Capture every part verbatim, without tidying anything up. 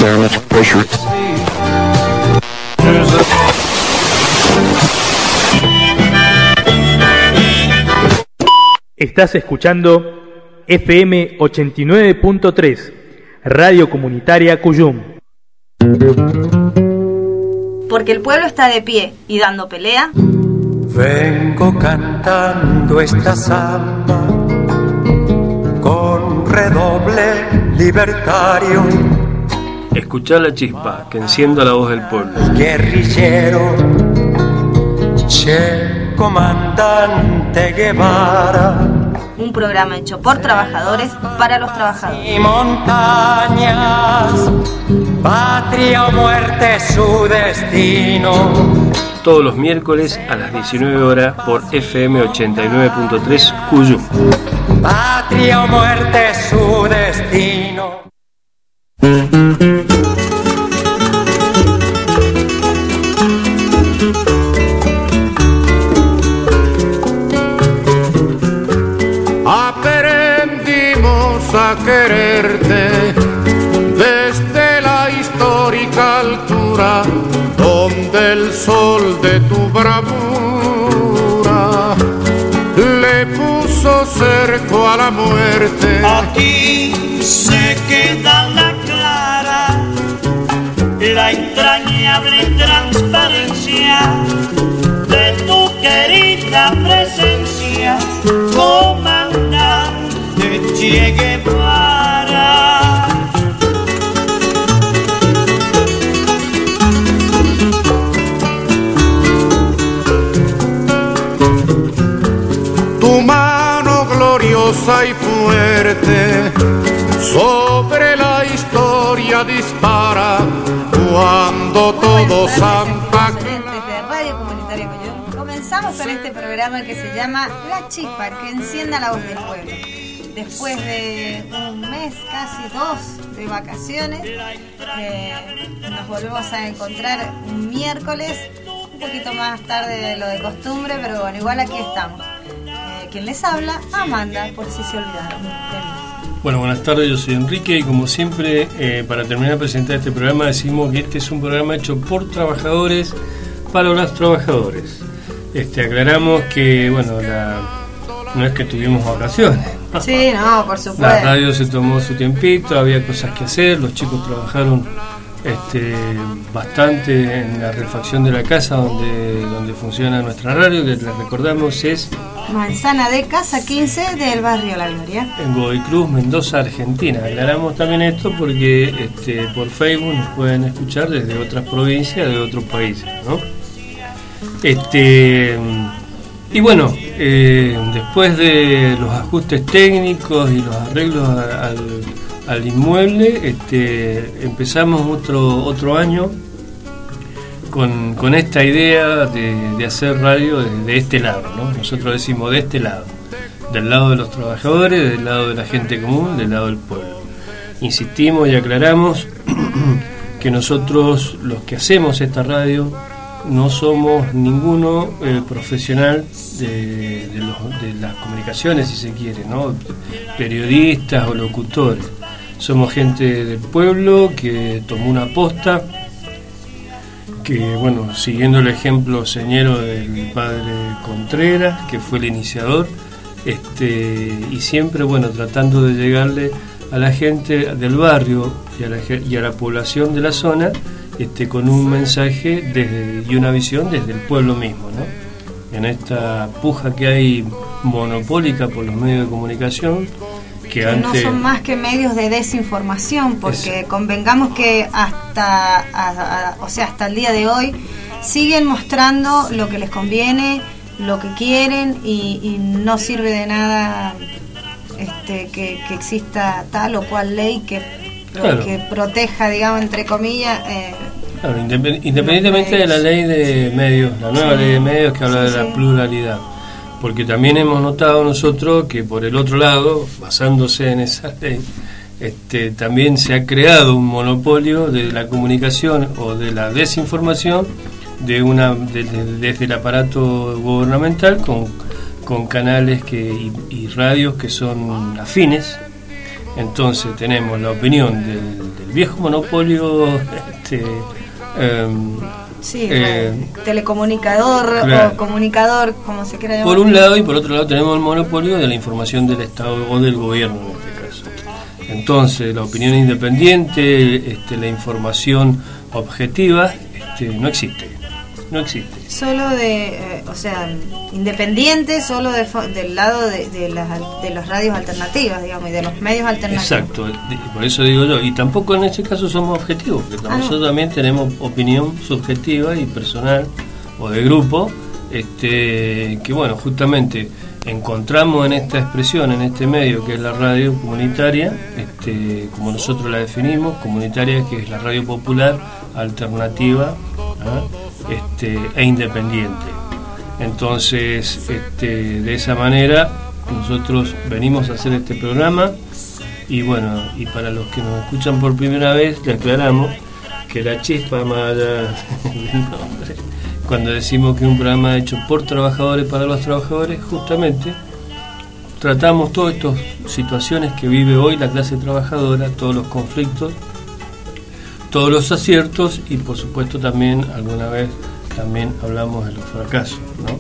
Very much pressure. Estás escuchando F M ochenta y nueve punto tres, Radio Comunitaria Cuyum. Porque el pueblo está de pie y dando pelea. Vengo cantando esta samba con redoble libertario. Escuchá la chispa que encienda la voz del pueblo. Guerrillero, che, comandante Guevara. Un programa hecho por trabajadores para los trabajadores. Y montañas, patria o muerte su destino. Todos los miércoles a las diecinueve horas por F M ochenta y nueve punto tres Cuyum. Patria o muerte su destino. Aprendimos a quererte desde la histórica altura donde el sol de tu bravura le puso cerco a la muerte. Aquí se queda la clara, la entrañable transparencia de tu querida presencia, comandante Che Guevara. Tu mano gloriosa y fuerte sobre la historia dispara cuando todo Santa Clara. De Radio Comunitaria Cuyum, comenzamos con este programa que se llama La Chispa, que encienda la voz del pueblo. Después de un mes, casi dos, de vacaciones, eh, nos volvemos a encontrar un miércoles, un poquito más tarde de lo de costumbre, pero bueno, igual aquí estamos. Eh, quien les habla, Amanda, por si se olvidaron de mí. Bueno, buenas tardes, yo soy Enrique y como siempre, eh, para terminar de presentar este programa, decimos que este es un programa hecho por trabajadores para los trabajadores. Este, aclaramos que, bueno, la, no es que tuvimos vacaciones. Sí, no, por supuesto. La radio se tomó su tiempito, había cosas que hacer, los chicos trabajaron este, bastante en la refacción de la casa donde, donde funciona nuestra radio, que les recordamos es Manzana de Casa quince del barrio La Gloria, en Godoy Cruz, Mendoza, Argentina. Aclaramos también esto porque este, por Facebook nos pueden escuchar desde otras provincias, de otros países, ¿no? Este, y bueno, eh, después de los ajustes técnicos y los arreglos al, al inmueble, este, empezamos otro otro año con, con esta idea de, de hacer radio de, de este lado, ¿no? Nosotros decimos de este lado, del lado de los trabajadores, del lado de la gente común, del lado del pueblo. Insistimos y aclaramos que nosotros, los que hacemos esta radio, no somos ninguno eh, profesional de, de, los, de las comunicaciones, si se quiere, ¿no? Periodistas o locutores. Somos gente del pueblo que tomó una posta, que, bueno, siguiendo el ejemplo señero del padre Contreras, que fue el iniciador, este, y siempre, bueno, tratando de llegarle a la gente del barrio y a la, y a la población de la zona, Este, con un mensaje desde, y una visión desde el pueblo mismo, ¿no? En esta puja que hay monopólica por los medios de comunicación, que, que antes no son más que medios de desinformación, porque es, convengamos que hasta a, a, o sea hasta el día de hoy siguen mostrando lo que les conviene, lo que quieren, y, y no sirve de nada este, que, que exista tal o cual ley que Claro. que proteja, digamos, entre comillas. Eh, claro, independientemente de la ley de medios, la nueva sí, ley de medios que habla sí, de la sí. pluralidad, porque también hemos notado nosotros que por el otro lado, basándose en esa ley, este, también se ha creado un monopolio de la comunicación o de la desinformación de una de, de, desde el aparato gubernamental con, con canales que y, y radios que son afines. Entonces tenemos la opinión del, del viejo monopolio este, eh, Sí, eh, telecomunicador claro. o comunicador, como se quiera llamar. Por un lado, y por otro lado tenemos el monopolio de la información del Estado o del gobierno en este caso. Entonces, la opinión independiente, este, la información objetiva, este, no existe. No existe. Solo de, eh, o sea, independiente, solo de, del lado de, de, las, de las radios alternativas, digamos, y de los medios alternativos. Exacto, por eso digo yo, y tampoco en este caso somos objetivos, porque Ah, nosotros no. también tenemos opinión subjetiva y personal, o de grupo, este, que bueno, justamente encontramos en esta expresión, en este medio que es la radio comunitaria, este, como nosotros la definimos, comunitaria, que es la radio popular, alternativa, ¿ah? este, e independiente. Entonces, este, de esa manera nosotros venimos a hacer este programa, y bueno, y para los que nos escuchan por primera vez, le aclaramos que La Chispa, más allá del nombre, cuando decimos que es un programa hecho por trabajadores para los trabajadores, justamente tratamos todas estas situaciones que vive hoy la clase trabajadora, todos los conflictos, todos los aciertos, y por supuesto también alguna vez también hablamos de los fracasos, ¿no?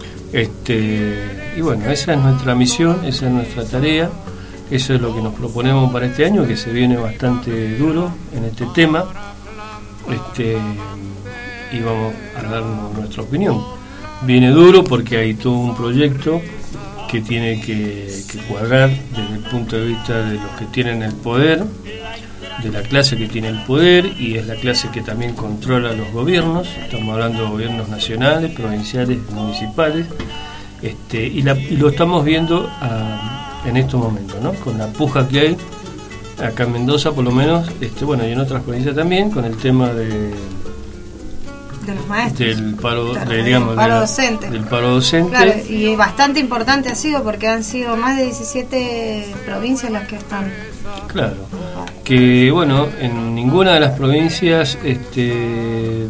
Este, y bueno, esa es nuestra misión, esa es nuestra tarea, eso es lo que nos proponemos para este año, que se viene bastante duro en este tema, este, y vamos a darnos nuestra opinión. Viene duro porque hay todo un proyecto que tiene que, que cuadrar desde el punto de vista de los que tienen el poder, de la clase que tiene el poder, y es la clase que también controla los gobiernos. Estamos hablando de gobiernos nacionales, provinciales, municipales, este, y, la, y lo estamos viendo a, en estos momentos, ¿no? Con la puja que hay acá en Mendoza, por lo menos, este, bueno, y en otras provincias también, con el tema de de los maestros, del paro, Claro, de, del digamos, paro de la- docente. del paro docente. Claro, y bastante importante ha sido porque han sido más de diecisiete provincias las que están. Claro, que bueno, en ninguna de las provincias este,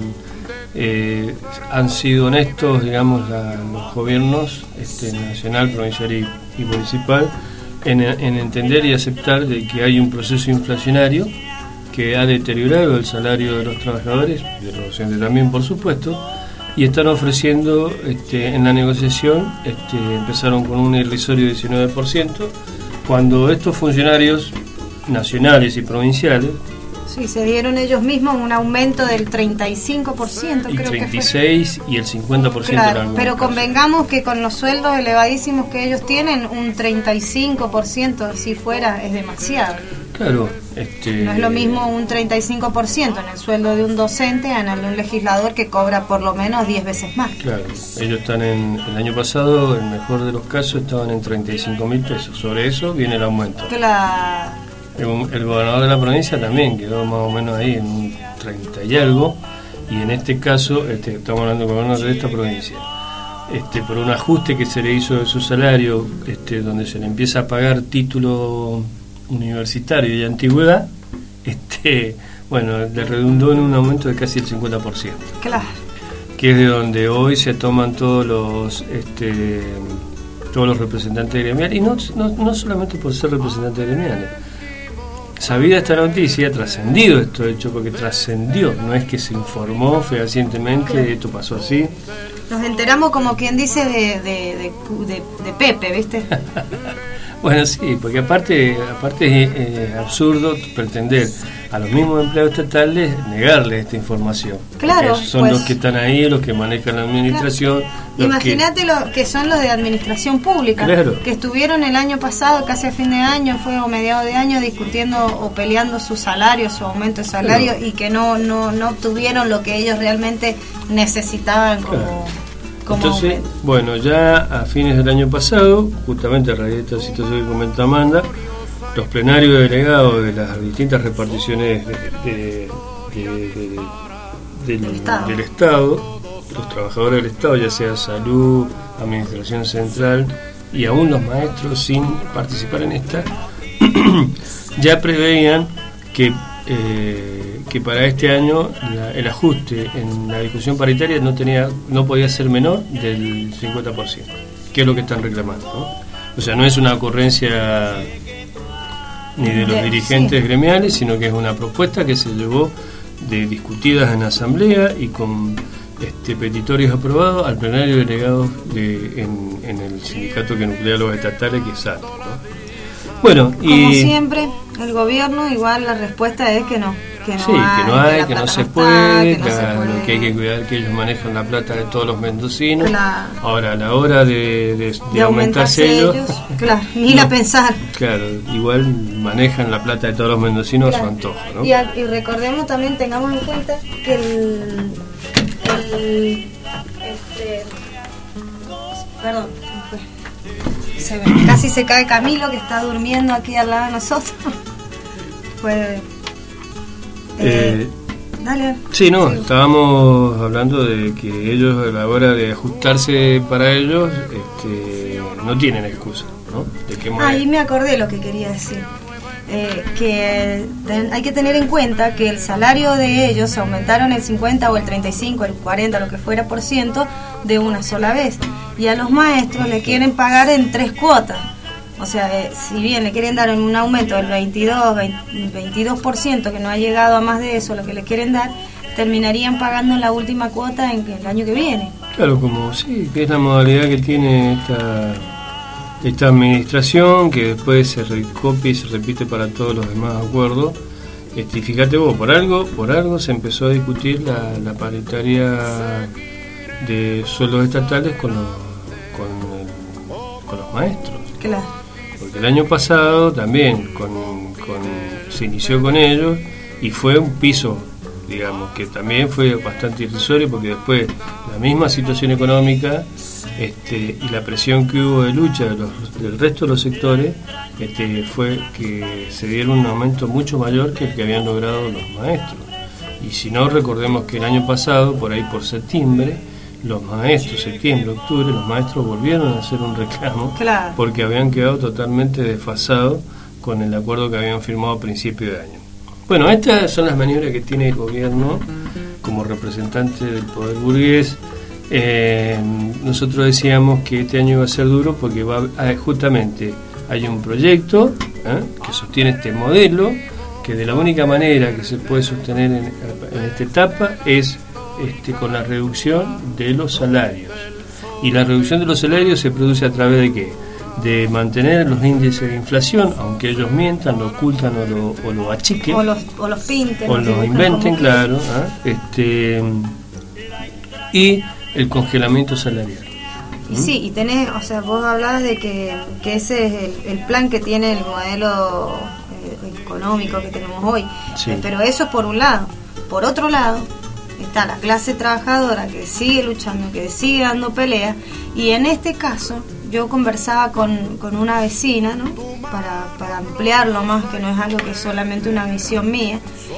eh, han sido honestos, digamos, la- los gobiernos este, nacional, provincial y, y municipal, en, en entender y aceptar de que hay un proceso inflacionario que ha deteriorado el salario de los trabajadores, y de los docentes también, por supuesto, y están ofreciendo este, en la negociación, este, empezaron con un irrisorio diecinueve por ciento, cuando estos funcionarios nacionales y provinciales, Sí, se dieron ellos mismos un aumento del treinta y cinco por ciento, y creo treinta y que fue. seis y el cincuenta por ciento en Claro, algunos pero casos. convengamos que con los sueldos elevadísimos que ellos tienen, un treinta y cinco por ciento si fuera es demasiado. Claro, este, No es lo mismo un treinta y cinco por ciento en el sueldo de un docente en el de un legislador que cobra por lo menos diez veces más. Claro, ellos están en, el año pasado, en el mejor de los casos, estaban en treinta y cinco mil pesos. Sobre eso viene el aumento. Claro. El, el gobernador de la provincia también quedó más o menos ahí en un treinta y algo, y en este caso, este, estamos hablando del gobernador de esta provincia, este, por un ajuste que se le hizo de su salario, este, donde se le empieza a pagar título universitario y antigüedad, este, bueno, le redundó en un aumento de casi el cincuenta por ciento, Claro. que es de donde hoy se toman todos los este, todos los representantes gremiales, y no, no, no solamente por ser representantes gremiales. Sabida esta noticia, trascendido esto hecho, porque trascendió, no es que se informó fehacientemente, Claro. esto pasó así. Nos enteramos como quien dice de, de, de, de, de Pepe, ¿viste? Bueno, sí, porque aparte aparte es eh, absurdo pretender a los mismos empleados estatales negarles esta información. Claro, Porque son pues- los que están ahí, los que manejan la administración. los Imagínate lo que son los de administración pública, Claro. que estuvieron el año pasado, casi a fin de año, fue o mediado de año, discutiendo o peleando su salario, su aumento de salario, Claro. y que no, no, no obtuvieron lo que ellos realmente necesitaban como, Claro. como Entonces, aumento. bueno, ya a fines del año pasado, justamente a raíz de esta situación que comenta Amanda, los plenarios de delegados de las distintas reparticiones de, de- de- de- del, Del Estado. del Estado, los trabajadores del Estado, ya sea salud, administración central y aún los maestros sin participar en esta, ya preveían que eh, que para este año la- el ajuste en la discusión paritaria no tenía no podía ser menor del cincuenta por ciento, que es lo que están reclamando, ¿no? O sea, no es una ocurrencia ni de los de, dirigentes sí. gremiales, sino que es una propuesta que se llevó de discutidas en asamblea y con este, petitorios aprobados al plenario delegado de, en, en el sindicato que nuclea los estatales, que es A T E, ¿no? Bueno, Como y siempre, el gobierno igual la respuesta es que no. Que no sí, hay, que no hay, la que no plata se está, puede, que no se claro, puede. que hay que cuidar que ellos manejan la plata de todos los mendocinos. Claro. Ahora, a la hora de, de, de, de aumentarse ellos, ellos, claro, ni no, la pensar. Claro, igual manejan la plata de todos los mendocinos Claro. a su antojo, ¿no? Y, a, y recordemos también, tengamos en cuenta que el, el este, perdón, se me, casi se cae Camilo, que está durmiendo aquí al lado de nosotros. Pues Eh, eh, dale. sí, no, Sí. estábamos hablando de que ellos a la hora de ajustarse para ellos este, no tienen excusa, ¿no? De qué manera. Ahí me acordé lo que quería decir. Eh, que ten, hay que tener en cuenta que el salario de ellos aumentaron el cincuenta o el treinta y cinco, el cuarenta, lo que fuera por ciento de una sola vez. Y a los maestros le quieren pagar en tres cuotas. O sea, eh, si bien le quieren dar un aumento del veintidós, veintidós por ciento, que no ha llegado a más de eso, lo que le quieren dar, terminarían pagando la última cuota en el año que viene. Claro, como sí, que es la modalidad que tiene esta, esta administración, que después se recopia y se repite para todos los demás acuerdos. Este, y fíjate vos, por algo, por algo se empezó a discutir la, la paritaria de sueldos estatales con los, con, el- con los maestros. Claro. Porque el año pasado también con, con, se inició con ellos y fue un piso, digamos, que también fue bastante irrisorio, porque después la misma situación económica este, y la presión que hubo de lucha de los, del resto de los sectores este, fue que se dieron un aumento mucho mayor que el que habían logrado los maestros. Y si no, recordemos que el año pasado, por ahí por septiembre, los maestros, septiembre, octubre, los maestros volvieron a hacer un reclamo, Claro. porque habían quedado totalmente desfasados con el acuerdo que habían firmado a principio de año. Bueno, estas son las maniobras que tiene el gobierno como representante del poder burgués. Eh, nosotros decíamos que este año iba a ser duro porque va a, justamente hay un proyecto ¿eh? que sostiene este modelo, que de la única manera que se puede sostener en, en esta etapa es este, con la reducción de los salarios. Y la reducción de los salarios se produce a través de ¿qué? De mantener los índices de inflación, aunque ellos mientan, lo ocultan o lo, o lo achiquen, O los, o los pinten. o los lo dibujen inventen, como claro, ¿ah? este y el congelamiento salarial. Y sí, y tenés, o sea, vos hablabas de que, que ese es el, el plan que tiene el modelo eh, económico que tenemos hoy. Sí. Eh, pero eso es por un lado. Por otro lado, está la clase trabajadora que sigue luchando, que sigue dando pelea. Y en este caso, yo conversaba con, con una vecina, ¿no? Para, para ampliarlo más, que no es algo que es solamente una visión mía.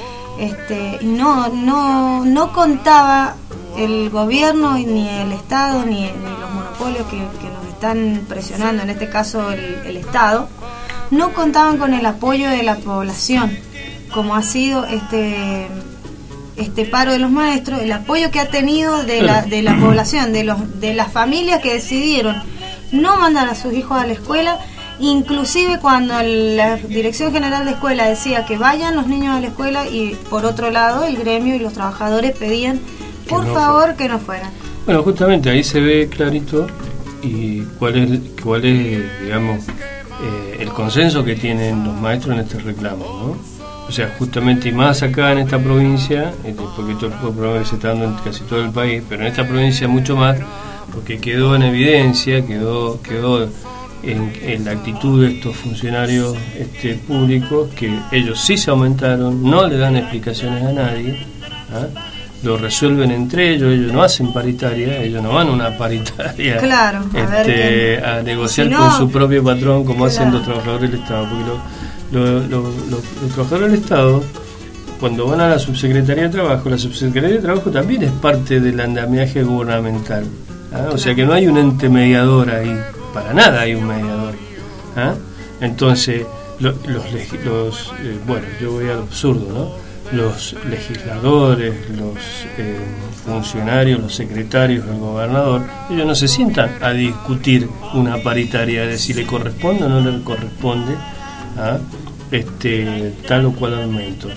Este, y no, no, no contaba el gobierno, ni el Estado, ni, ni los monopolios que, que nos están presionando, en este caso el, el Estado, no contaban con el apoyo de la población, como ha sido este este paro de los maestros, el apoyo que ha tenido de la, de la población, de los de las familias que decidieron no mandar a sus hijos a la escuela, inclusive cuando la Dirección General de Escuela decía que vayan los niños a la escuela, y por otro lado el gremio y los trabajadores pedían por no favor fuera. que no fueran. Bueno, justamente ahí se ve clarito y cuál es, cuál es digamos, eh, el consenso que tienen los maestros en este reclamo, ¿no? O sea, justamente, y más acá en esta provincia, este, porque esto el programa se está dando en casi todo el país, pero en esta provincia mucho más, porque quedó en evidencia, quedó quedó en, en la actitud de estos funcionarios este, públicos, que ellos sí se aumentaron, no le dan explicaciones a nadie, ¿ah? Lo resuelven entre ellos, ellos no hacen paritaria, ellos no van a una paritaria Claro, a este, ver que- a negociar si no- con su propio patrón, como Claro. hacen los trabajadores del Estado, porque lo- lo- lo- lo- los trabajadores del Estado, cuando van a la subsecretaría de Trabajo, la subsecretaría de Trabajo también es parte del andamiaje gubernamental, ¿ah? O sea que no hay un ente mediador ahí, para nada hay un mediador, ¿ah? Entonces lo- los, legi- los eh, bueno, yo voy al absurdo, ¿no? Los legisladores, los eh, funcionarios, los secretarios del gobernador, ellos no se sientan a discutir una paritaria de si le corresponde o no le corresponde, ¿ah? este, tal o cual aumento.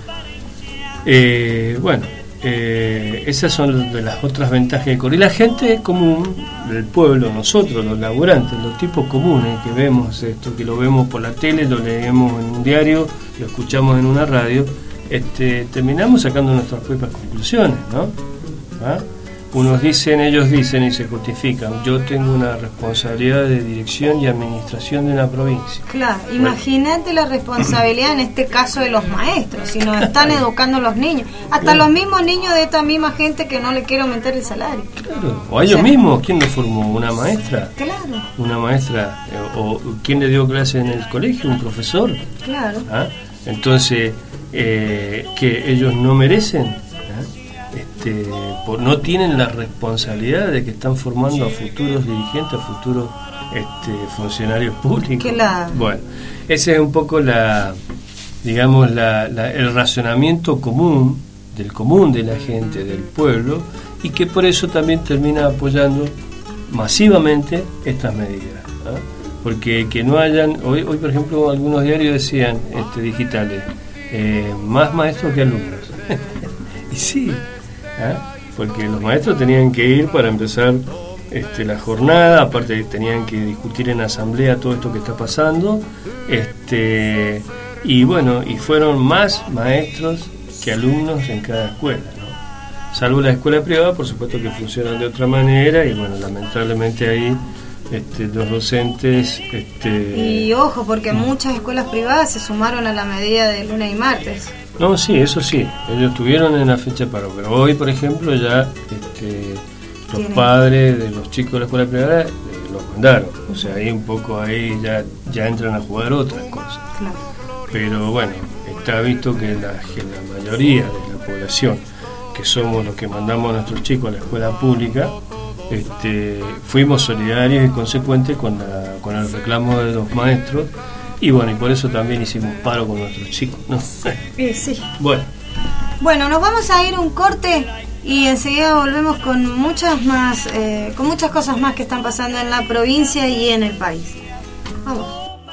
Eh, bueno, eh, esas son de las otras ventajas que corre. Y la gente común del pueblo, nosotros, los laburantes, los tipos comunes que vemos esto, que lo vemos por la tele, lo leemos en un diario, lo escuchamos en una radio, este, terminamos sacando nuestras propias conclusiones, ¿no? ¿Ah? Unos dicen, ellos dicen y se justifican, yo tengo una responsabilidad de dirección y administración de una provincia. Claro, bueno, imagínate la responsabilidad en este caso de los maestros, si nos están educando los niños, hasta claro. los mismos niños de esta misma gente que no le quiere aumentar el salario. Claro, o a ellos o sea, mismos, ¿quién los formó? ¿Una maestra? Claro. Una maestra, eh, o ¿quién le dio clase en el colegio? ¿Un profesor? Claro. ¿Ah? Entonces, eh, ¿que ellos no merecen? Este, por, no tienen la responsabilidad de que están formando a futuros dirigentes, a futuros este, funcionarios públicos. La... Bueno, ese es un poco la, digamos, la, la, el razonamiento común del común de la gente, del pueblo, y que por eso también termina apoyando masivamente estas medidas, ¿eh? Porque que no hayan, hoy, hoy por ejemplo, algunos diarios decían este, digitales, eh, más maestros que alumnos. Y sí. ¿Eh? Porque los maestros tenían que ir para empezar este, la jornada, aparte tenían que discutir en asamblea todo esto que está pasando, este, y bueno, y fueron más maestros que alumnos en cada escuela, ¿no? Salvo la escuela privada, por supuesto que funcionan de otra manera, y bueno, lamentablemente ahí este, los docentes... Este, y ojo, porque muchas escuelas privadas se sumaron a la medida de lunes y martes. No, sí, eso sí, ellos estuvieron en la fecha de paro, pero hoy, por ejemplo, ya este, los ¿Tienen? padres de los chicos de la escuela privada eh, los mandaron, o sea, ahí un poco ahí ya, ya entran a jugar otras cosas. Claro. Pero bueno, está visto que la, que la mayoría de la población, que somos los que mandamos a nuestros chicos a la escuela pública, este, fuimos solidarios y consecuentes con, la, con el reclamo de los maestros. Y bueno, y por eso también hicimos paro con nuestros chicos, ¿no? Eh, sí. Bueno. Bueno, nos vamos a ir un corte y enseguida volvemos con muchas más, eh, con muchas cosas más que están pasando en la provincia y en el país. Vamos.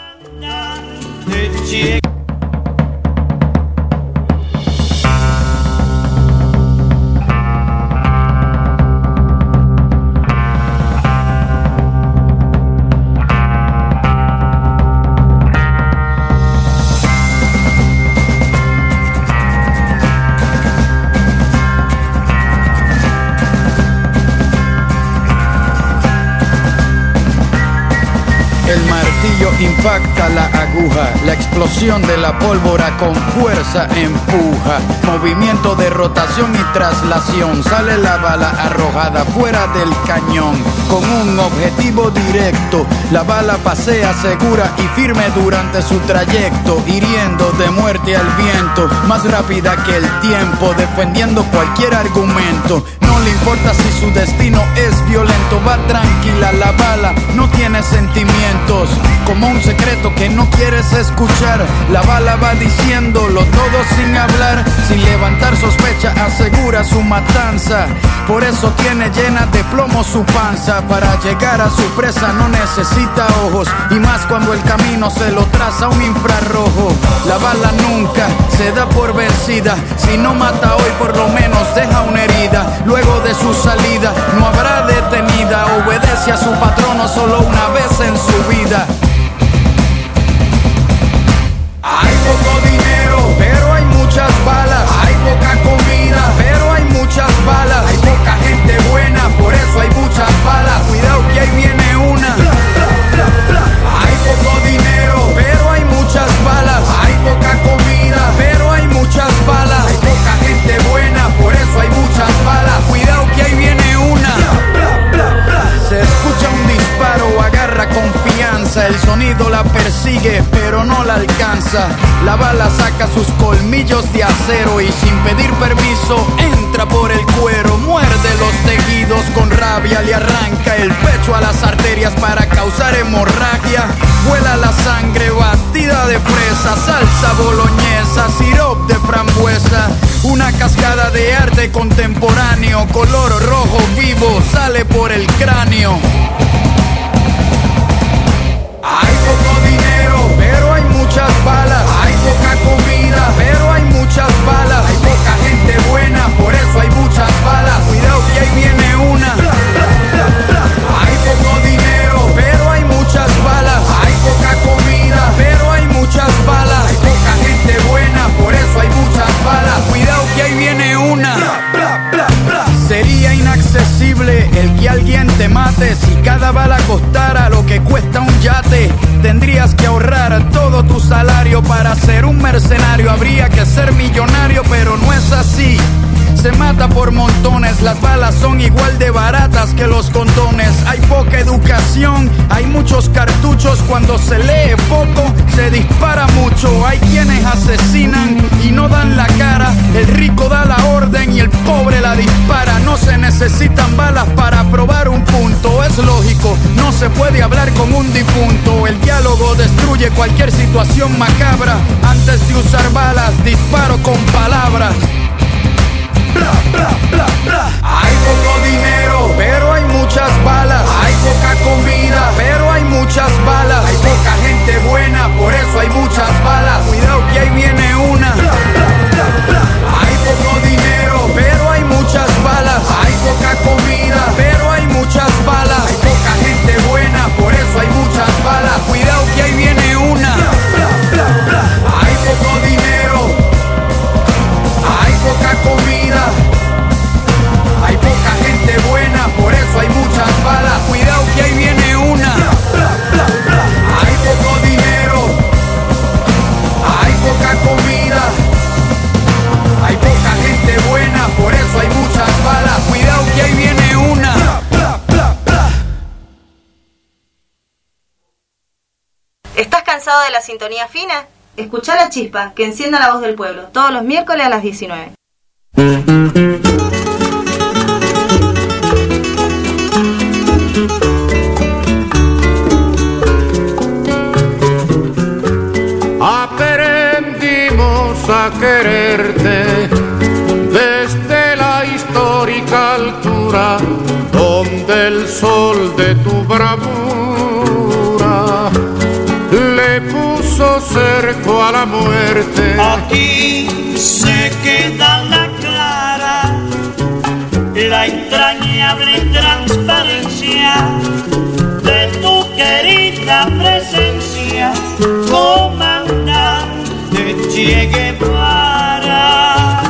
Impacta la aguja, la explosión de la pólvora con fuerza empuja, movimiento de rotación y traslación, sale la bala arrojada fuera del cañón, con un objetivo directo, la bala pasea segura y firme durante su trayecto, hiriendo de muerte al viento, más rápida que el tiempo, defendiendo cualquier argumento. No le importa si su destino es violento, va tranquila la bala, no tiene sentimientos, como un secreto que no quieres escuchar. La bala va diciéndolo todo sin hablar, sin levantar sospecha, asegura su matanza. Por eso tiene llena de plomo su panza, para llegar a su presa no necesita ojos, y más cuando el camino se lo traza un infrarrojo. La bala nunca se da por vencida, si no mata hoy por lo menos deja una herida. Luego de su salida no habrá detenida, obedece a su patrono solo una vez en su vida. Hay poco dinero, pero hay muchas balas. Hay poca comida, pero hay muchas balas. Hay poca gente buena, por eso hay muchas balas. Cuidado que ahí viene una. Bla, bla, bla, bla. Hay poco dinero, pero hay muchas balas. Hay poca comida, pero hay muchas balas. Hay poca gente buena, por eso hay muchas balas. Cuidado que ahí viene una. Bla, bla, bla, bla. Se escucha un disparo, agarra confianza. El sonido la persigue, pero no la alcanza. La bala saca sus colmillos de acero y sin pedir permiso entra por el cuero. Muerde los tejidos con rabia, le arranca el pecho a las arterias para causar hemorragia. Vuela la sangre batida de fresa, salsa boloñesa, sirop de frambuesa. Una cascada de arte contemporáneo, color rojo vivo, sale por el cráneo. Hay poco dinero, pero hay muchas balas. Hay Para ser un mercenario habría que ser millonario, pero no es así. Se mata por montones, las balas son igual de baratas que los condones. Hay poca educación, hay muchos cartuchos. Cuando se lee poco, se dispara mucho. Hay quienes asesinan y no dan la cara. El rico da la orden y el pobre la dispara. No se necesitan balas para probar un punto. Es lógico, no se puede hablar con un difunto. El diálogo destruye cualquier situación macabra. Antes de usar balas, disparo con palabras. Bla, bla, bla, bla. Hay poco dinero, pero hay muchas balas. Hay poca comida, pero hay muchas balas. Hay poca gente buena, por eso hay muchas balas. Cuidado que ahí viene una. Bla, bla, bla, bla. Hay poco dinero, pero hay muchas balas. Hay poca comida, pero hay muchas balas. Hay poca gente buena, por eso hay muchas balas. Cuidado que ahí viene una. Bla, bla, bla, bla. Hay poco dinero, hay poca comida, hay poca gente buena, por eso hay muchas balas. Cuidado que ahí viene una. Bla, bla, bla, bla. Hay poco dinero, hay poca comida, hay poca gente buena, por eso hay muchas balas. Cuidado que ahí viene una. Bla, bla, bla, bla. ¿Estás cansado de la sintonía fina? Escuchá La Chispa, que encienda la voz del pueblo, todos los miércoles a las diecinueve. Aprendimos a quererte desde la histórica altura donde el sol de tu bravura le puso cerco a la muerte. Aquí se queda la clara, la entrañable transparencia de tu querida presencia, comandante Che Guevara.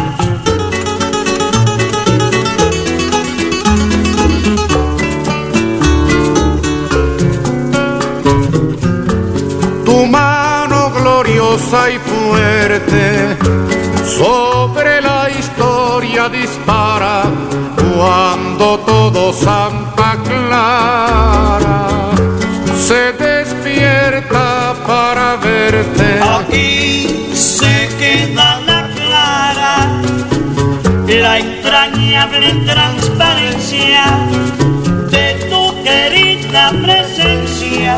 Tu mano gloriosa y fuerte sobre la historia dispara cuando todo Santa Clara se despierta para verte. Aquí se queda la clara, la entrañable transparencia de tu querida presencia,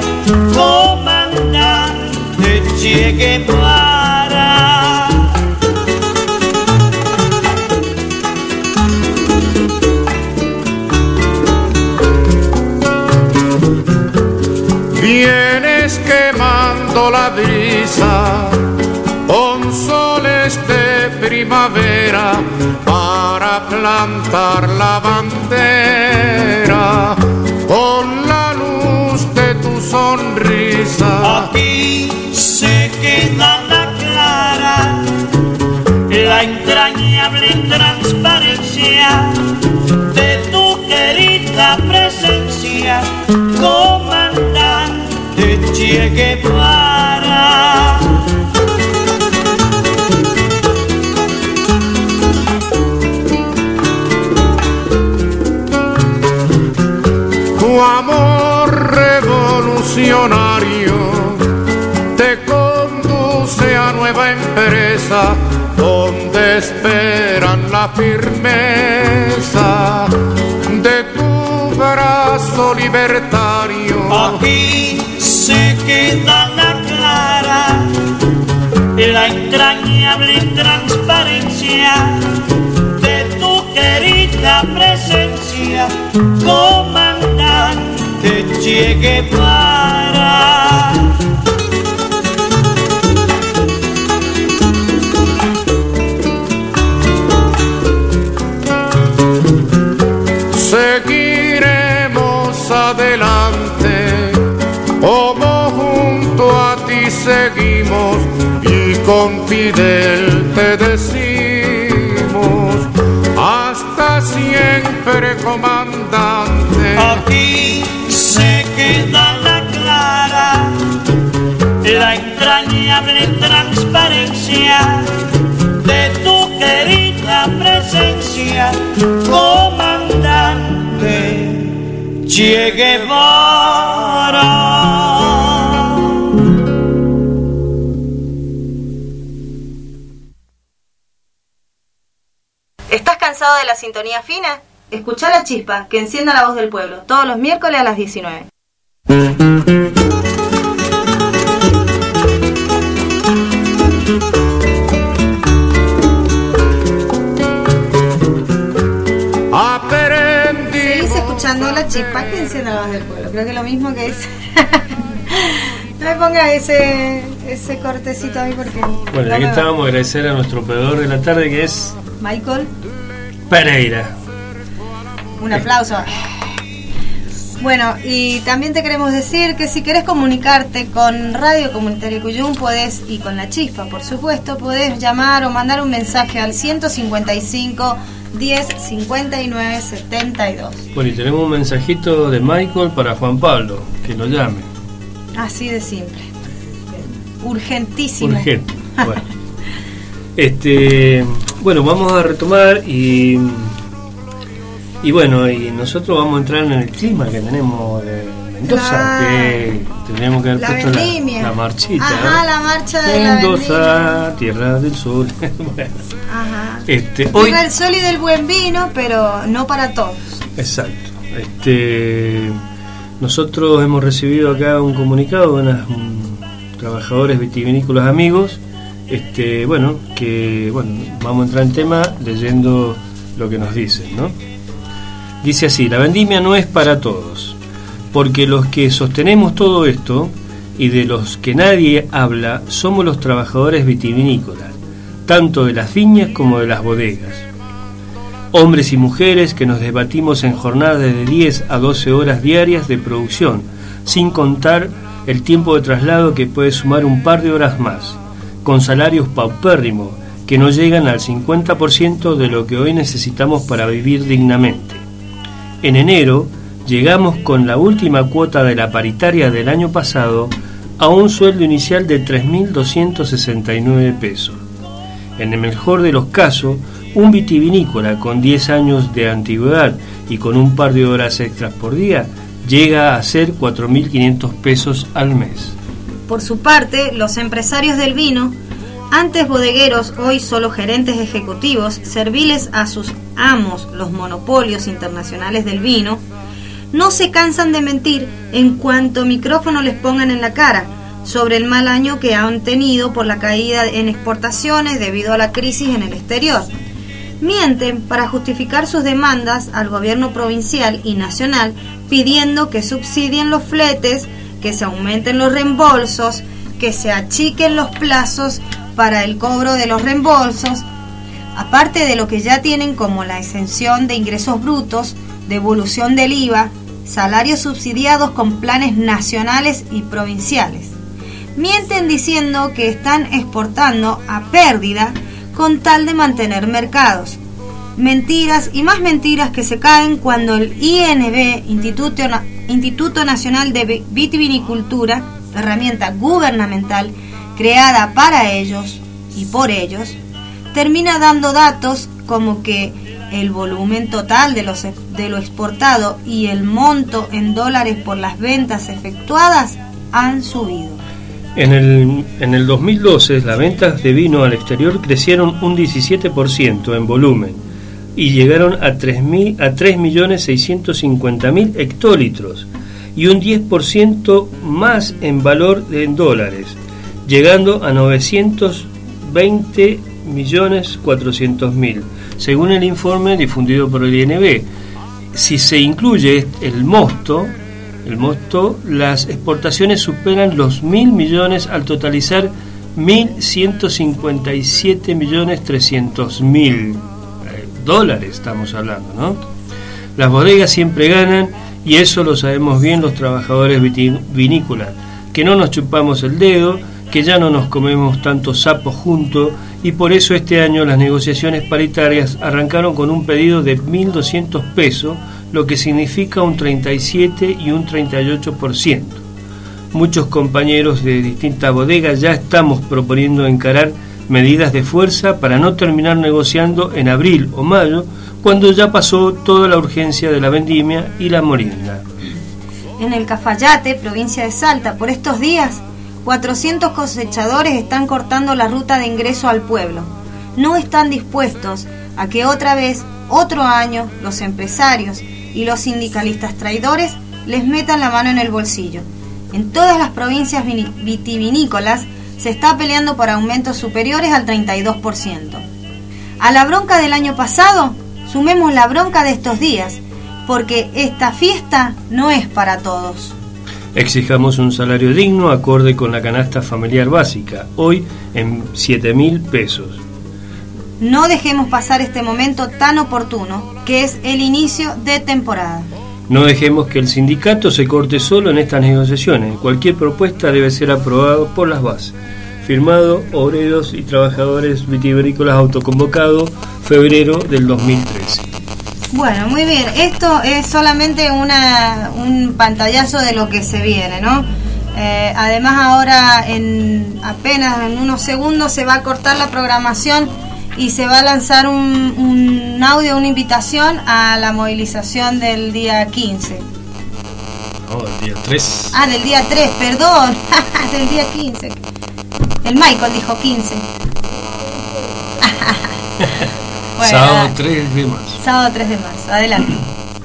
comandante Che Guevara. Vienes quemando la brisa con soles de primavera para plantar la bandera con la luz de tu sonrisa. Aquí se queda la clara, la entrañable transparencia de tu querida presencia, comandante Che Guevara. Tu amor revolucionario te conduce a nueva empresa donde esperan la firmeza de tu brazo libertario. Aquí se queda la clara, la entrañable transparencia de tu querida presencia, comandante Che Guevara. Seguiremos adelante, como junto a ti seguimos y con Fidel te decimos hasta siempre, comandante. Aquí se queda la clara, la entraña entrañable transparencia de tu querida presencia, comandante Che Guevara. ¿Estás cansado de la sintonía fina? Escuchá La Chispa, que encienda la voz del pueblo, todos los miércoles a las diecinueve. Aprendí. Seguís escuchando La Chispa, que encienda la voz del pueblo. Creo que lo mismo que es. No me pongas ese, ese cortecito a mí porque... Bueno, no aquí me estábamos va. a agradecer a nuestro operador de la tarde, que es Michael, Pereira. un aplauso. Bueno, y también te queremos decir que si querés comunicarte con Radio Comunitaria Cuyum podés, y con La Chispa por supuesto, podés llamar o mandar un mensaje al ciento cincuenta y cinco, diez, cincuenta y nueve, setenta y dos. Bueno, y tenemos un mensajito de Michael para Juan Pablo, que lo llame. Así de simple. Urgentísimo. Urgente. Bueno. Este, bueno, vamos a retomar y y bueno, y nosotros vamos a entrar en el clima que tenemos de Mendoza, Claro. que tendríamos que haber La puesto vendimia. la, la marchita. Ajá, ¿eh? la marcha de la Mendoza, vendimia. tierra del sol. Bueno, Ajá. este, hoy, Tierra del sol y del buen vino, pero no para todos. exacto. Este, nosotros hemos recibido acá un comunicado de unos trabajadores vitivinícolas amigos. Este, bueno, que bueno, vamos a entrar en tema leyendo lo que nos dicen, ¿no? Dice así: la vendimia no es para todos, porque los que sostenemos todo esto y de los que nadie habla somos los trabajadores vitivinícolas, tanto de las viñas como de las bodegas. Hombres y mujeres que nos debatimos en jornadas de diez a doce horas diarias de producción, sin contar el tiempo de traslado que puede sumar un par de horas más, con salarios paupérrimos que no llegan al cincuenta por ciento de lo que hoy necesitamos para vivir dignamente. En enero llegamos con la última cuota de la paritaria del año pasado a un sueldo inicial de tres mil doscientos sesenta y nueve pesos. En el mejor de los casos, un vitivinícola con diez años de antigüedad y con un par de horas extras por día llega a ser cuatro mil quinientos pesos al mes. Por su parte, los empresarios del vino, antes bodegueros, hoy solo gerentes ejecutivos, serviles a sus amos, los monopolios internacionales del vino, no se cansan de mentir en cuanto micrófono les pongan en la cara sobre el mal año que han tenido por la caída en exportaciones debido a la crisis en el exterior. Mienten para justificar sus demandas al gobierno provincial y nacional pidiendo que subsidien los fletes, que se aumenten los reembolsos, que se achiquen los plazos para el cobro de los reembolsos, aparte de lo que ya tienen como la exención de ingresos brutos, devolución del I V A, salarios subsidiados con planes nacionales y provinciales. Mienten diciendo que están exportando a pérdida con tal de mantener mercados. Mentiras y más mentiras que se caen cuando el I N V, Instituto, Instituto Nacional de Vitivinicultura, herramienta gubernamental creada para ellos y por ellos, termina dando datos como que el volumen total de, los, de lo exportado y el monto en dólares por las ventas efectuadas han subido. En el, en el dos mil doce las ventas de vino al exterior crecieron un diecisiete por ciento en volumen y llegaron a tres millones seiscientos cincuenta mil hectolitros y un diez por ciento más en valor de, en dólares, llegando a novecientos veinte millones cuatrocientos mil, según el informe difundido por el I N V. Si se incluye el mosto, el mosto, las exportaciones superan los mil millones al totalizar mil ciento cincuenta y siete millones trescientos mil dólares, estamos hablando, ¿no? Las bodegas siempre ganan y eso lo sabemos bien los trabajadores vitivinícolas, que no nos chupamos el dedo, que ya no nos comemos tantos sapos juntos y por eso este año las negociaciones paritarias arrancaron con un pedido de mil doscientos pesos, lo que significa un treinta y siete y un treinta y ocho por ciento. muchos compañeros de distintas bodegas ya estamos proponiendo encarar medidas de fuerza para no terminar negociando en abril o mayo, cuando ya pasó toda la urgencia de la vendimia y la molienda. En el Cafayate, provincia de Salta, por estos días, cuatrocientos cosechadores están cortando la ruta de ingreso al pueblo. No están dispuestos a que otra vez, otro año, los empresarios y los sindicalistas traidores les metan la mano en el bolsillo. En todas las provincias vitivinícolas se está peleando por aumentos superiores al treinta y dos por ciento. A la bronca del año pasado, sumemos la bronca de estos días, porque esta fiesta no es para todos. Exijamos un salario digno acorde con la canasta familiar básica, hoy en siete mil pesos. No dejemos pasar este momento tan oportuno, que es el inicio de temporada. No dejemos que el sindicato se corte solo en estas negociaciones. Cualquier propuesta debe ser aprobada por las bases. Firmado Obreros y Trabajadores Vitivinícolas Autoconvocado, febrero del dos mil trece. Bueno, muy bien. Esto es solamente una, un pantallazo de lo que se viene, ¿no? Eh, además ahora en apenas en unos segundos se va a cortar la programación y se va a lanzar un, un audio, una invitación a la movilización del día quince. No, del día tres. Ah, del día tres, perdón. Del día quince. El Michael dijo quince. Bueno, sábado dale. tres de marzo. Sábado tres de marzo, adelante.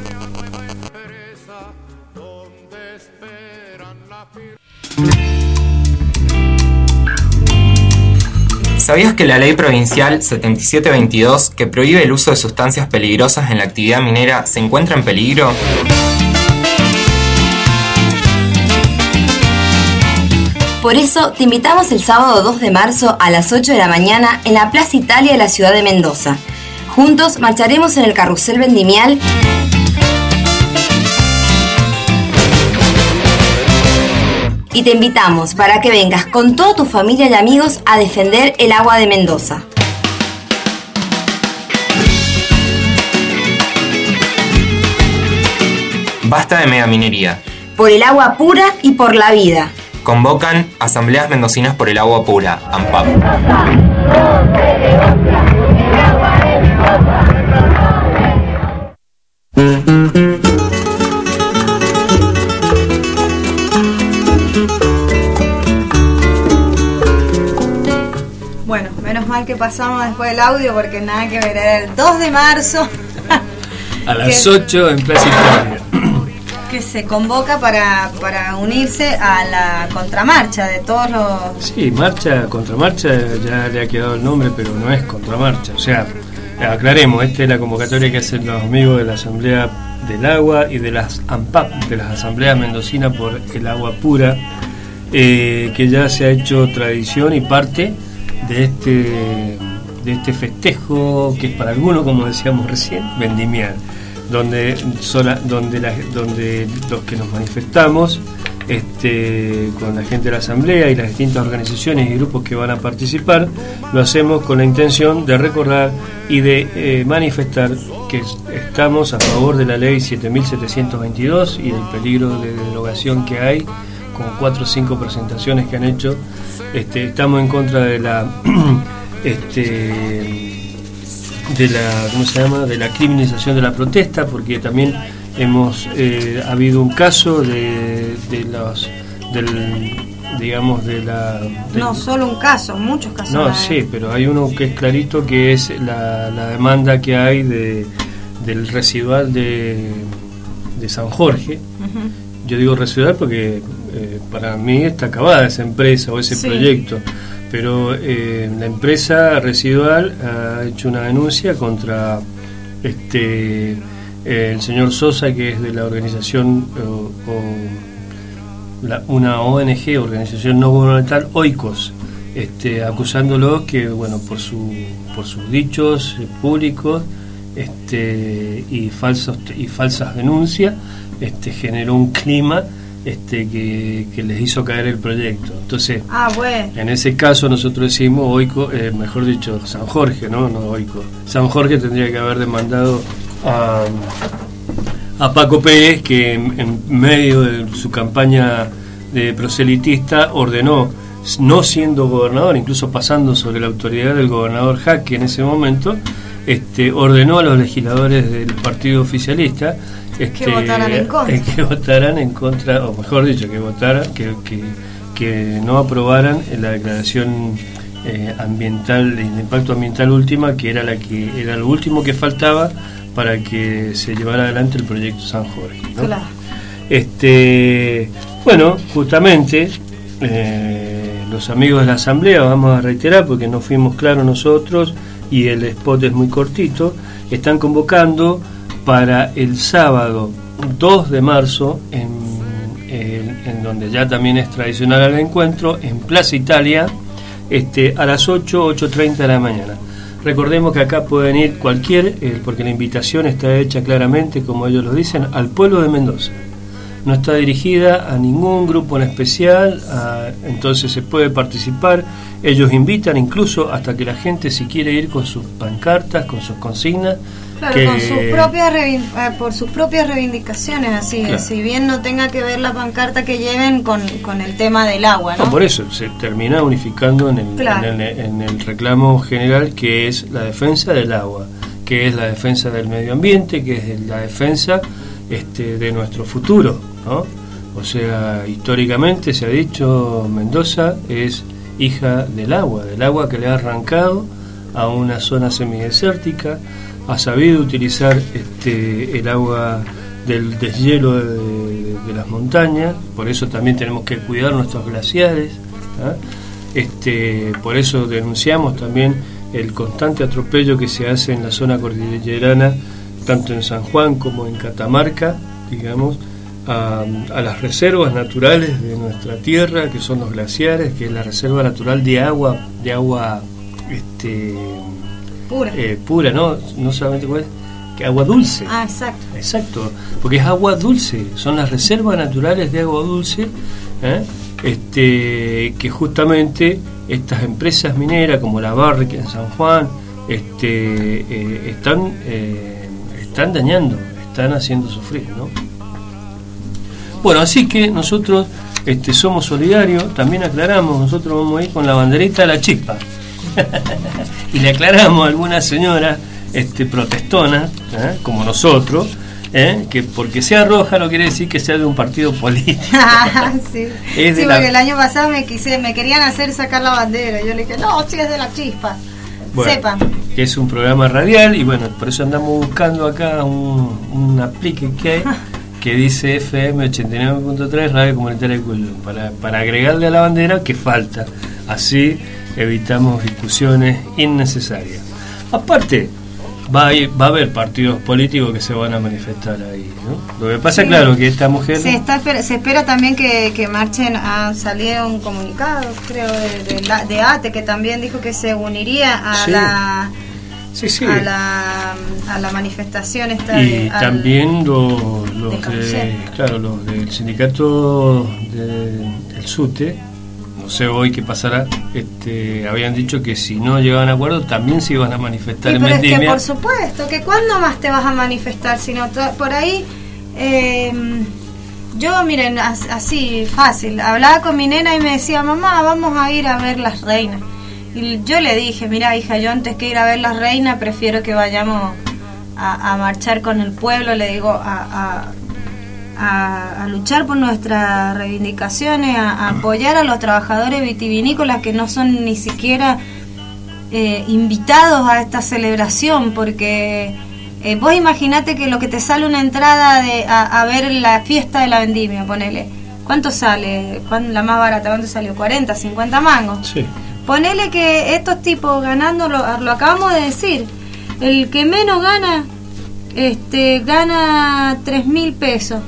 ¿Sabías que la ley provincial setenta y siete veintidós, que prohíbe el uso de sustancias peligrosas en la actividad minera, se encuentra en peligro? Por eso te invitamos el sábado dos de marzo a las ocho de la mañana en la Plaza Italia de la ciudad de Mendoza. Juntos marcharemos en el carrusel vendimial y te invitamos para que vengas con toda tu familia y amigos a defender el agua de Mendoza. Basta de megaminería. Por el agua pura y por la vida. Convocan Asambleas Mendocinas por el Agua Pura, AMPAP. Bueno, menos mal que pasamos después del audio porque nada que ver, era el dos de marzo. A las ocho en Plaza Italia. Que se convoca para, para unirse a la contramarcha de todos los... Sí, marcha, contramarcha, ya le ha quedado el nombre, pero no es contramarcha. O sea, aclaremos, esta es la convocatoria que hacen los amigos de la Asamblea del Agua y de las AMPAP, de las Asambleas Mendocinas por el Agua Pura, eh, que ya se ha hecho tradición y parte de este, de este festejo que es para algunos, como decíamos recién, vendimial. Donde, sola, donde, la, donde los que nos manifestamos este, con la gente de la Asamblea y las distintas organizaciones y grupos que van a participar, lo hacemos con la intención de recordar y de eh, manifestar que estamos a favor de la ley siete mil setecientos veintidós y del peligro de derogación que hay, con cuatro o cinco presentaciones que han hecho. Este, estamos en contra de la... este, de la ¿cómo se llama? de la criminalización de la protesta, porque también hemos eh, ha habido un caso de, de los del digamos de la del, no solo un caso, muchos casos. No, sí, pero hay uno que es clarito, que es la, la demanda que hay de del residual de, de San Jorge. Uh-huh. Yo digo residual porque eh, para mí está acabada esa empresa o ese sí. proyecto. Pero eh, la empresa residual ha hecho una denuncia contra este eh, el señor Sosa, que es de la organización o, o la, una O N G, organización no gubernamental, Oikos, este, acusándolos que, bueno, por su por sus dichos públicos este, y falsos y falsas denuncias, este, generó un clima Este, que, que les hizo caer el proyecto. Entonces, ah, bueno. en ese caso nosotros decimos Oiko, eh, mejor dicho, San Jorge, ¿no? No Oiko. San Jorge tendría que haber demandado a, a Paco Pérez, que en, en medio de su campaña de proselitista, ordenó, no siendo gobernador, incluso pasando sobre la autoridad del gobernador Jaque en ese momento, este, ordenó a los legisladores del partido oficialista este, que votaran en contra. Eh, que votaran en contra, o mejor dicho, que votaran, que, que, que no aprobaran la declaración eh, ambiental, de impacto ambiental última, que era la que era lo último que faltaba para que se llevara adelante el proyecto San Jorge, ¿no? Claro. Este, bueno, justamente eh, los amigos de la asamblea, vamos a reiterar porque no fuimos claros nosotros y el spot es muy cortito, están convocando para el sábado dos de marzo en, en, en donde ya también es tradicional el encuentro, en Plaza Italia, este, a las ocho, ocho treinta de la mañana. Recordemos que acá pueden ir cualquier, eh, porque la invitación está hecha claramente, como ellos lo dicen, al pueblo de Mendoza. No está dirigida a ningún grupo en especial, a, entonces se puede participar. Ellos invitan incluso hasta que la gente, si quiere ir con sus pancartas, con sus consignas, claro, que, con sus propias reivin- por sus propias reivindicaciones, así, claro. Si bien no tenga que ver la pancarta que lleven con, con el tema del agua, ¿no? No, por eso se termina unificando en el, claro. en, el, en el reclamo general, que es la defensa del agua, que es la defensa del medio ambiente, que es la defensa este, de nuestro futuro, ¿no? O sea, históricamente se ha dicho, Mendoza es hija del agua, del agua que le ha arrancado a una zona semidesértica, ha sabido utilizar este, el agua del deshielo de, de, de las montañas, por eso también tenemos que cuidar nuestros glaciares, ¿ah? Este, por eso denunciamos también el constante atropello que se hace en la zona cordillerana, tanto en San Juan como en Catamarca, digamos, a, a las reservas naturales de nuestra tierra, que son los glaciares, que es la reserva natural de agua, de agua este, pura, eh, pura, no, no solamente cuál es, que agua dulce. Ah, exacto. Exacto, porque es agua dulce, son las reservas naturales de agua dulce, ¿eh? este, que justamente estas empresas mineras como la Barrick en San Juan este, eh, están, eh, están dañando, están haciendo sufrir, ¿no? Bueno, así que nosotros este, somos solidarios, también aclaramos, nosotros vamos a ir con la banderita de la chispa y le aclaramos a algunas señoras este, protestonas, ¿eh? como nosotros, ¿eh? que porque sea roja no quiere decir que sea de un partido político. sí, es sí de porque la... el año pasado me quise, me querían hacer sacar la bandera, yo le dije, no, si es de la chispa. Bueno, sepan que es un programa radial y bueno, por eso andamos buscando acá un, un aplique que hay que dice F M ochenta y nueve punto tres Radio Comunitaria de Cuyum, para, para agregarle a la bandera que falta, así evitamos discusiones innecesarias. Aparte, va a, ir, va a haber partidos políticos que se van a manifestar ahí, ¿no? Lo que pasa, sí, claro, que esta mujer... Se, está, se espera también que, que marchen, a salieron comunicados, creo, de, de, la, de ATE, que también dijo que se uniría a sí. la... Sí, sí. A, la, a la manifestación esta y de, también al, los, los de de, claro, los del sindicato de, del SUTE, no sé hoy qué pasará, este, habían dicho que si no llegaban a acuerdo también se iban a manifestar sí, en pero Vendimia. Es que por supuesto, que cuándo más te vas a manifestar, sino por ahí eh, yo miren, así fácil, hablaba con mi nena y me decía, mamá, vamos a ir a ver las reinas. Y yo le dije, mira hija, yo antes que ir a ver las reinas prefiero que vayamos a, a marchar con el pueblo, le digo, a, a, a, a luchar por nuestras reivindicaciones, a, a apoyar a los trabajadores vitivinícolas que no son ni siquiera eh, invitados a esta celebración, porque eh, vos imaginate que lo que te sale una entrada de a, a ver la fiesta de la vendimia, ponele, ¿cuánto sale? ¿Cuánto, la más barata, ¿cuánto salió? ¿cuarenta, cincuenta mangos? Sí. Ponele que estos tipos ganando, lo, lo acabamos de decir, el que menos gana, este, gana tres mil pesos.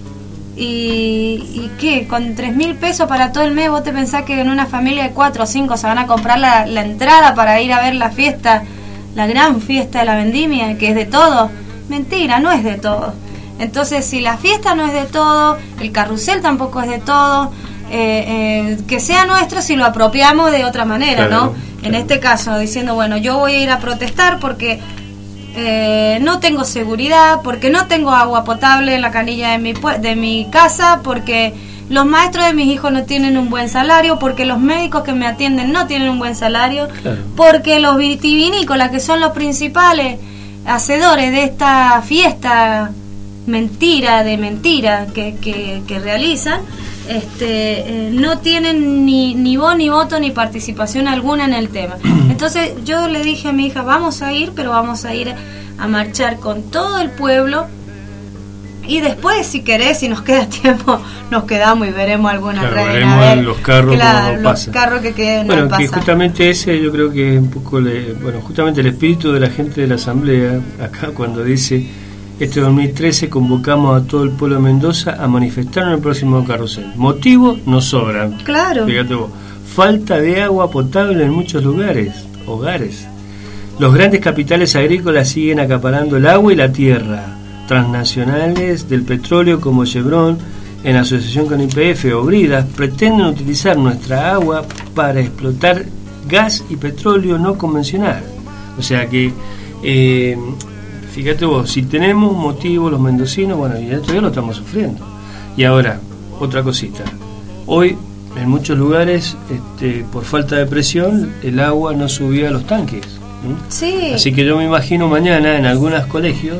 ¿Y, ¿Y qué? Con tres mil pesos para todo el mes, ¿vos te pensás que en una familia de cuatro o cinco se van a comprar la, la entrada para ir a ver la fiesta, la gran fiesta de la vendimia, que es de todo? Mentira, no es de todo. Entonces, si la fiesta no es de todo, el carrusel tampoco es de todo, eh, eh, que sea nuestro si lo apropiamos de otra manera, claro, ¿no? Claro. En este caso, diciendo, bueno, yo voy a ir a protestar porque eh, no tengo seguridad, porque no tengo agua potable en la canilla de mi, de mi casa, porque los maestros de mis hijos no tienen un buen salario, porque los médicos que me atienden no tienen un buen salario, claro. porque los vitivinícolas, que son los principales hacedores de esta fiesta mentira de mentira que, que, que realizan, este, eh, no tienen ni, ni voz ni voto ni participación alguna en el tema. Entonces yo le dije a mi hija, vamos a ir, pero vamos a ir a marchar con todo el pueblo, y después, si querés, si nos queda tiempo, nos quedamos y veremos alguna claro, red. Veremos a ver, los carros, claro, cómo los pasa. carros que queden. Bueno, no que pasan. justamente ese yo creo que es un poco, le, bueno, justamente el espíritu de la gente de la Asamblea, acá cuando dice, este dos mil trece convocamos a todo el pueblo de Mendoza a manifestar en el próximo carrusel. Motivos nos sobran. Claro. Fíjate vos, falta de agua potable en muchos lugares, hogares. Los grandes capitales agrícolas siguen acaparando el agua y la tierra. Transnacionales del petróleo como Chevron, en asociación con Y P F o Bridas, pretenden utilizar nuestra agua para explotar gas y petróleo no convencional. O sea que, eh, fíjate vos, si tenemos motivos los mendocinos, bueno, y esto ya lo estamos sufriendo. Y ahora, otra cosita. Hoy, en muchos lugares, este, por falta de presión, el agua no subía a los tanques. ¿Mm? Sí. Así que yo me imagino mañana en algunos colegios,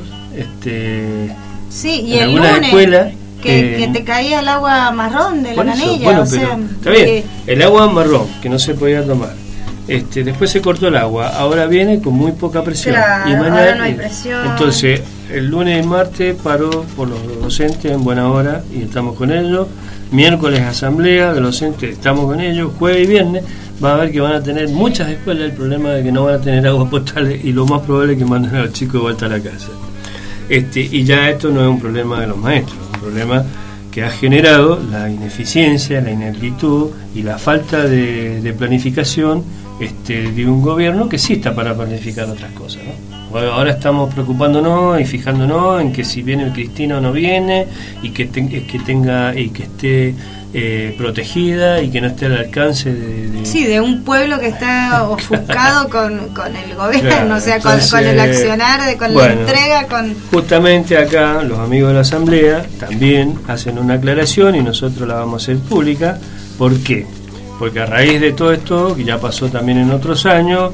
este, sí, y en el algunas lunes escuelas, que, eh, que te caía el agua marrón de la por eso, canilla, bueno, o pero sea, está bien, que, el agua marrón que no se podía tomar, este, después se cortó el agua, ahora viene con muy poca presión, claro, y mañana ahora no hay presión. Entonces el lunes y martes paró por los docentes en buena hora y estamos con ellos, miércoles asamblea de los docentes, estamos con ellos, jueves y viernes va a ver que van a tener muchas escuelas el problema de que no van a tener agua potable, y lo más probable es que manden a los chicos de vuelta a la casa. Este, y ya esto no es un problema de los maestros, es un problema que ha generado la ineficiencia, la ineptitud y la falta de, de planificación este, de un gobierno que sí está para planificar otras cosas, ¿no? Bueno, ahora estamos preocupándonos y fijándonos en que si viene Cristina o no viene, y que, te, que tenga y que esté eh, protegida y que no esté al alcance de, de... Sí, de un pueblo que está ofuscado con, con el gobierno, claro, o sea, con, entonces, con el accionar, de, con bueno, la entrega, con... Justamente acá los amigos de la Asamblea también hacen una aclaración y nosotros la vamos a hacer pública. ¿Por qué? Porque a raíz de todo esto, que ya pasó también en otros años,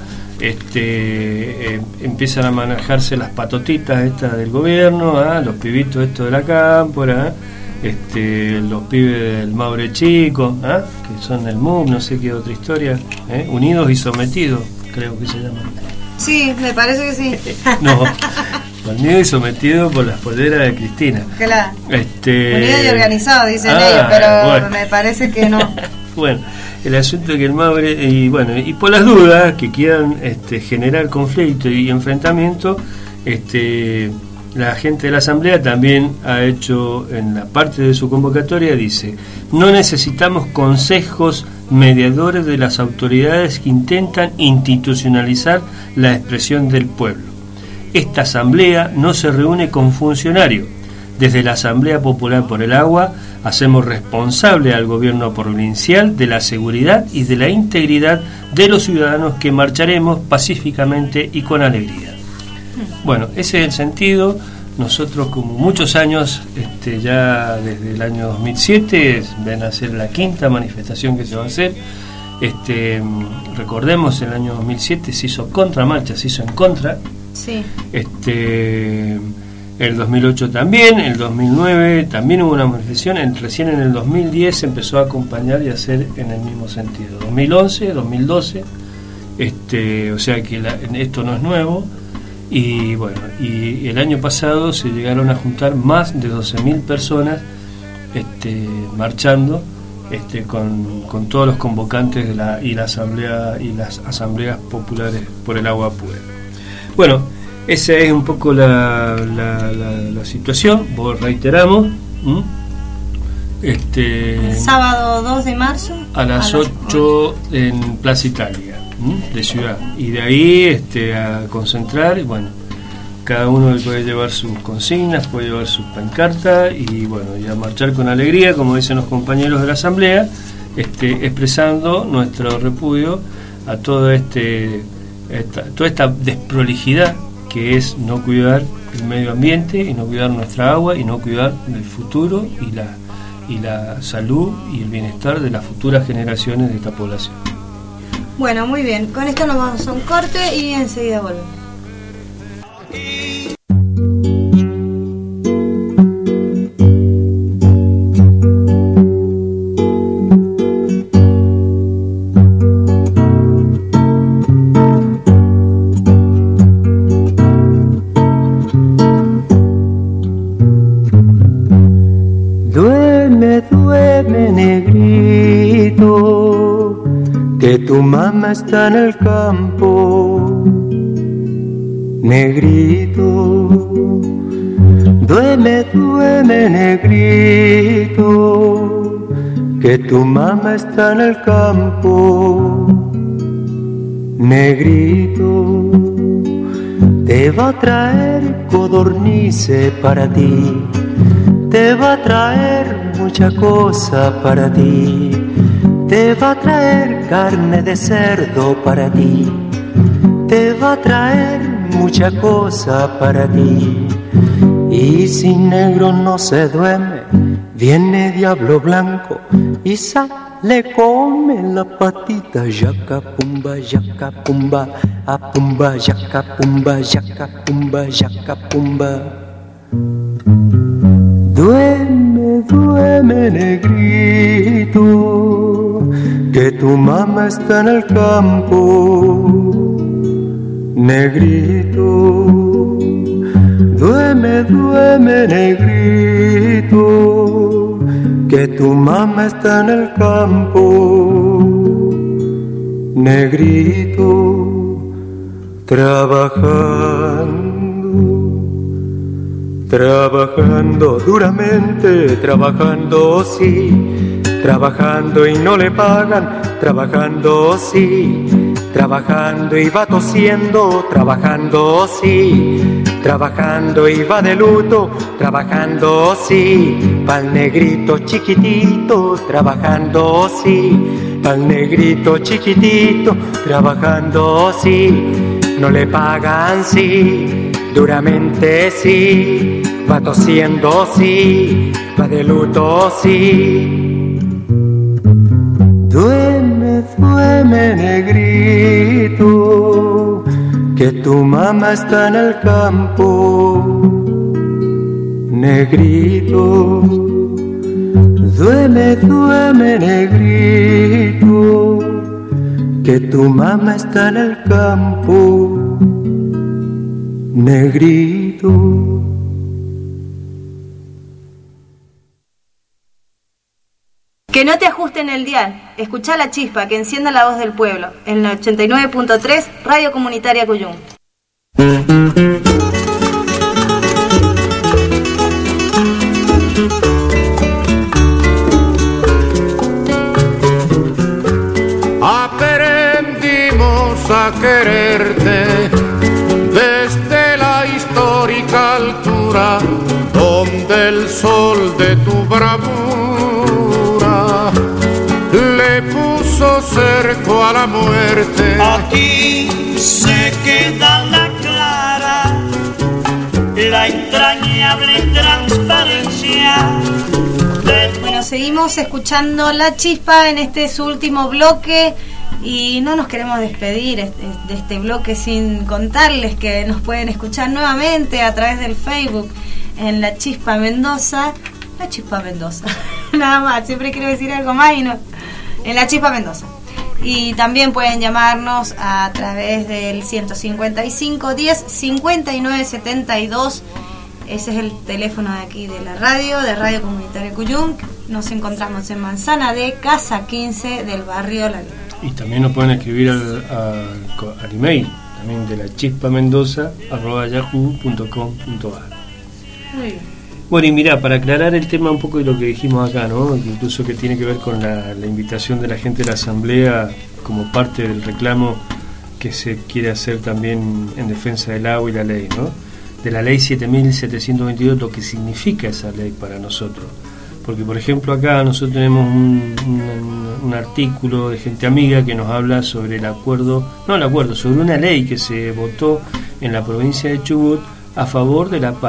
este eh, empiezan a manejarse las patotitas estas del gobierno, ¿eh? Los pibitos estos de la cámpora, ¿eh? Este, los pibes del Maure Chico, ¿eh? Que son del M U B, no sé qué otra historia, ¿eh? Unidos y Sometidos, creo que se llama. Sí, me parece que sí. No, Unidos y Sometidos por las poleras de Cristina. Claro. Este... Unidos y organizados, dicen ah, ellos, pero bueno. Me parece que no. Bueno, el asunto es que el Maure, y bueno, y por las dudas que quieran este, generar conflicto y enfrentamiento, este, la gente de la Asamblea también ha hecho, en la parte de su convocatoria, dice: no necesitamos consejos mediadores de las autoridades que intentan institucionalizar la expresión del pueblo. Esta Asamblea no se reúne con funcionarios. Desde la Asamblea Popular por el Agua hacemos responsable al gobierno provincial de la seguridad y de la integridad de los ciudadanos que marcharemos pacíficamente y con alegría. Bueno, ese es el sentido. Nosotros, como muchos años, este, ya desde el año dos mil siete, ven a ser la quinta manifestación que se va a hacer. Este, recordemos, el año dos mil siete se hizo contramarcha, se hizo en contra. Sí. Este... El dos mil ocho también, el dos mil nueve también hubo una manifestación, en, recién en el dos mil diez se empezó a acompañar y a hacer en el mismo sentido. dos mil once, dos mil doce, este, o sea que la, esto no es nuevo, y bueno, y el año pasado se llegaron a juntar más de doce mil personas este, marchando este, con, con todos los convocantes de la, y la asamblea y las asambleas populares por el agua pura. Bueno, esa es un poco la, la, la, la situación. Vos reiteramos, ¿m? este el sábado dos de marzo a las ocho en Plaza Italia, ¿m? De Ciudad, y de ahí este, a concentrar. Y bueno, cada uno puede llevar sus consignas, puede llevar sus pancartas, y bueno, y a marchar con alegría, como dicen los compañeros de la Asamblea, este, expresando nuestro repudio a todo este esta, toda esta desprolijidad que es no cuidar el medio ambiente y no cuidar nuestra agua y no cuidar el futuro y la y la salud y el bienestar de las futuras generaciones de esta población. Bueno, muy bien. Con esto nos vamos a un corte y enseguida volvemos. Duerme, duerme, negrito, que tu mamá está en el campo. Negrito, duerme, duerme, negrito, que tu mamá está en el campo. Negrito, te va a traer codornices para ti, te va a traer mucha cosa para ti, te va a traer carne de cerdo para ti, te va a traer mucha cosa para ti. Y si negro no se duerme, viene diablo blanco y sale, come la patita. Yaca pumba, yaca pumba, a pumba, yaca pumba, yaca pumba, yaca pumba. Duerme, duerme, negrito, que tu mamá está en el campo. Negrito, duerme, duerme, negrito, que tu mamá está en el campo. Negrito, trabajando, trabajando duramente, trabajando sí, trabajando y no le pagan, trabajando sí, trabajando y va tosiendo, trabajando sí, trabajando y va de luto, trabajando sí, pa'l negrito chiquitito, trabajando sí, pa'l negrito chiquitito, trabajando sí, no le pagan sí, duramente sí, va tosiendo sí, va de luto sí. Duerme, duerme, negrito, que tu mamá está en el campo. Negrito, duerme, duerme, negrito, que tu mamá está en el campo. Negrito. Que no te ajusten el dial. Escuchá La Chispa, que encienda la voz del pueblo. En el ochenta y nueve punto tres, Radio Comunitaria Cuyum. Aprendimos a quererte desde la histórica altura, donde el sol de tu bravura le puso cerco a la muerte. Aquí se queda la clara, la entrañable transparencia. Bueno, seguimos escuchando La Chispa en este su último bloque y no nos queremos despedir de este bloque sin contarles que nos pueden escuchar nuevamente a través del Facebook en La Chispa Mendoza. La Chispa Mendoza, nada más, siempre quiero decir algo más y no. En La Chispa Mendoza. Y también pueden llamarnos a través del ciento cincuenta y cinco, diez, cincuenta y nueve, setenta y dos. Ese es el teléfono de aquí de la radio, de Radio Comunitaria Cuyum. Nos encontramos en Manzana de Casa quince del barrio La Lima. Y también nos pueden escribir al, al, al email, también de la chispa mendoza arroba yahoo punto com punto a r. Muy bien. Bueno, y mirá, para aclarar el tema un poco de lo que dijimos acá, ¿no? Incluso que tiene que ver con la, la invitación de la gente de la Asamblea como parte del reclamo que se quiere hacer también en defensa del agua y la ley, ¿no? De la ley siete mil setecientos veintidós, lo que significa esa ley para nosotros. Porque, por ejemplo, acá nosotros tenemos un, un, un artículo de Gente Amiga que nos habla sobre el acuerdo, no el acuerdo, sobre una ley que se votó en la provincia de Chubut a favor de la P A E.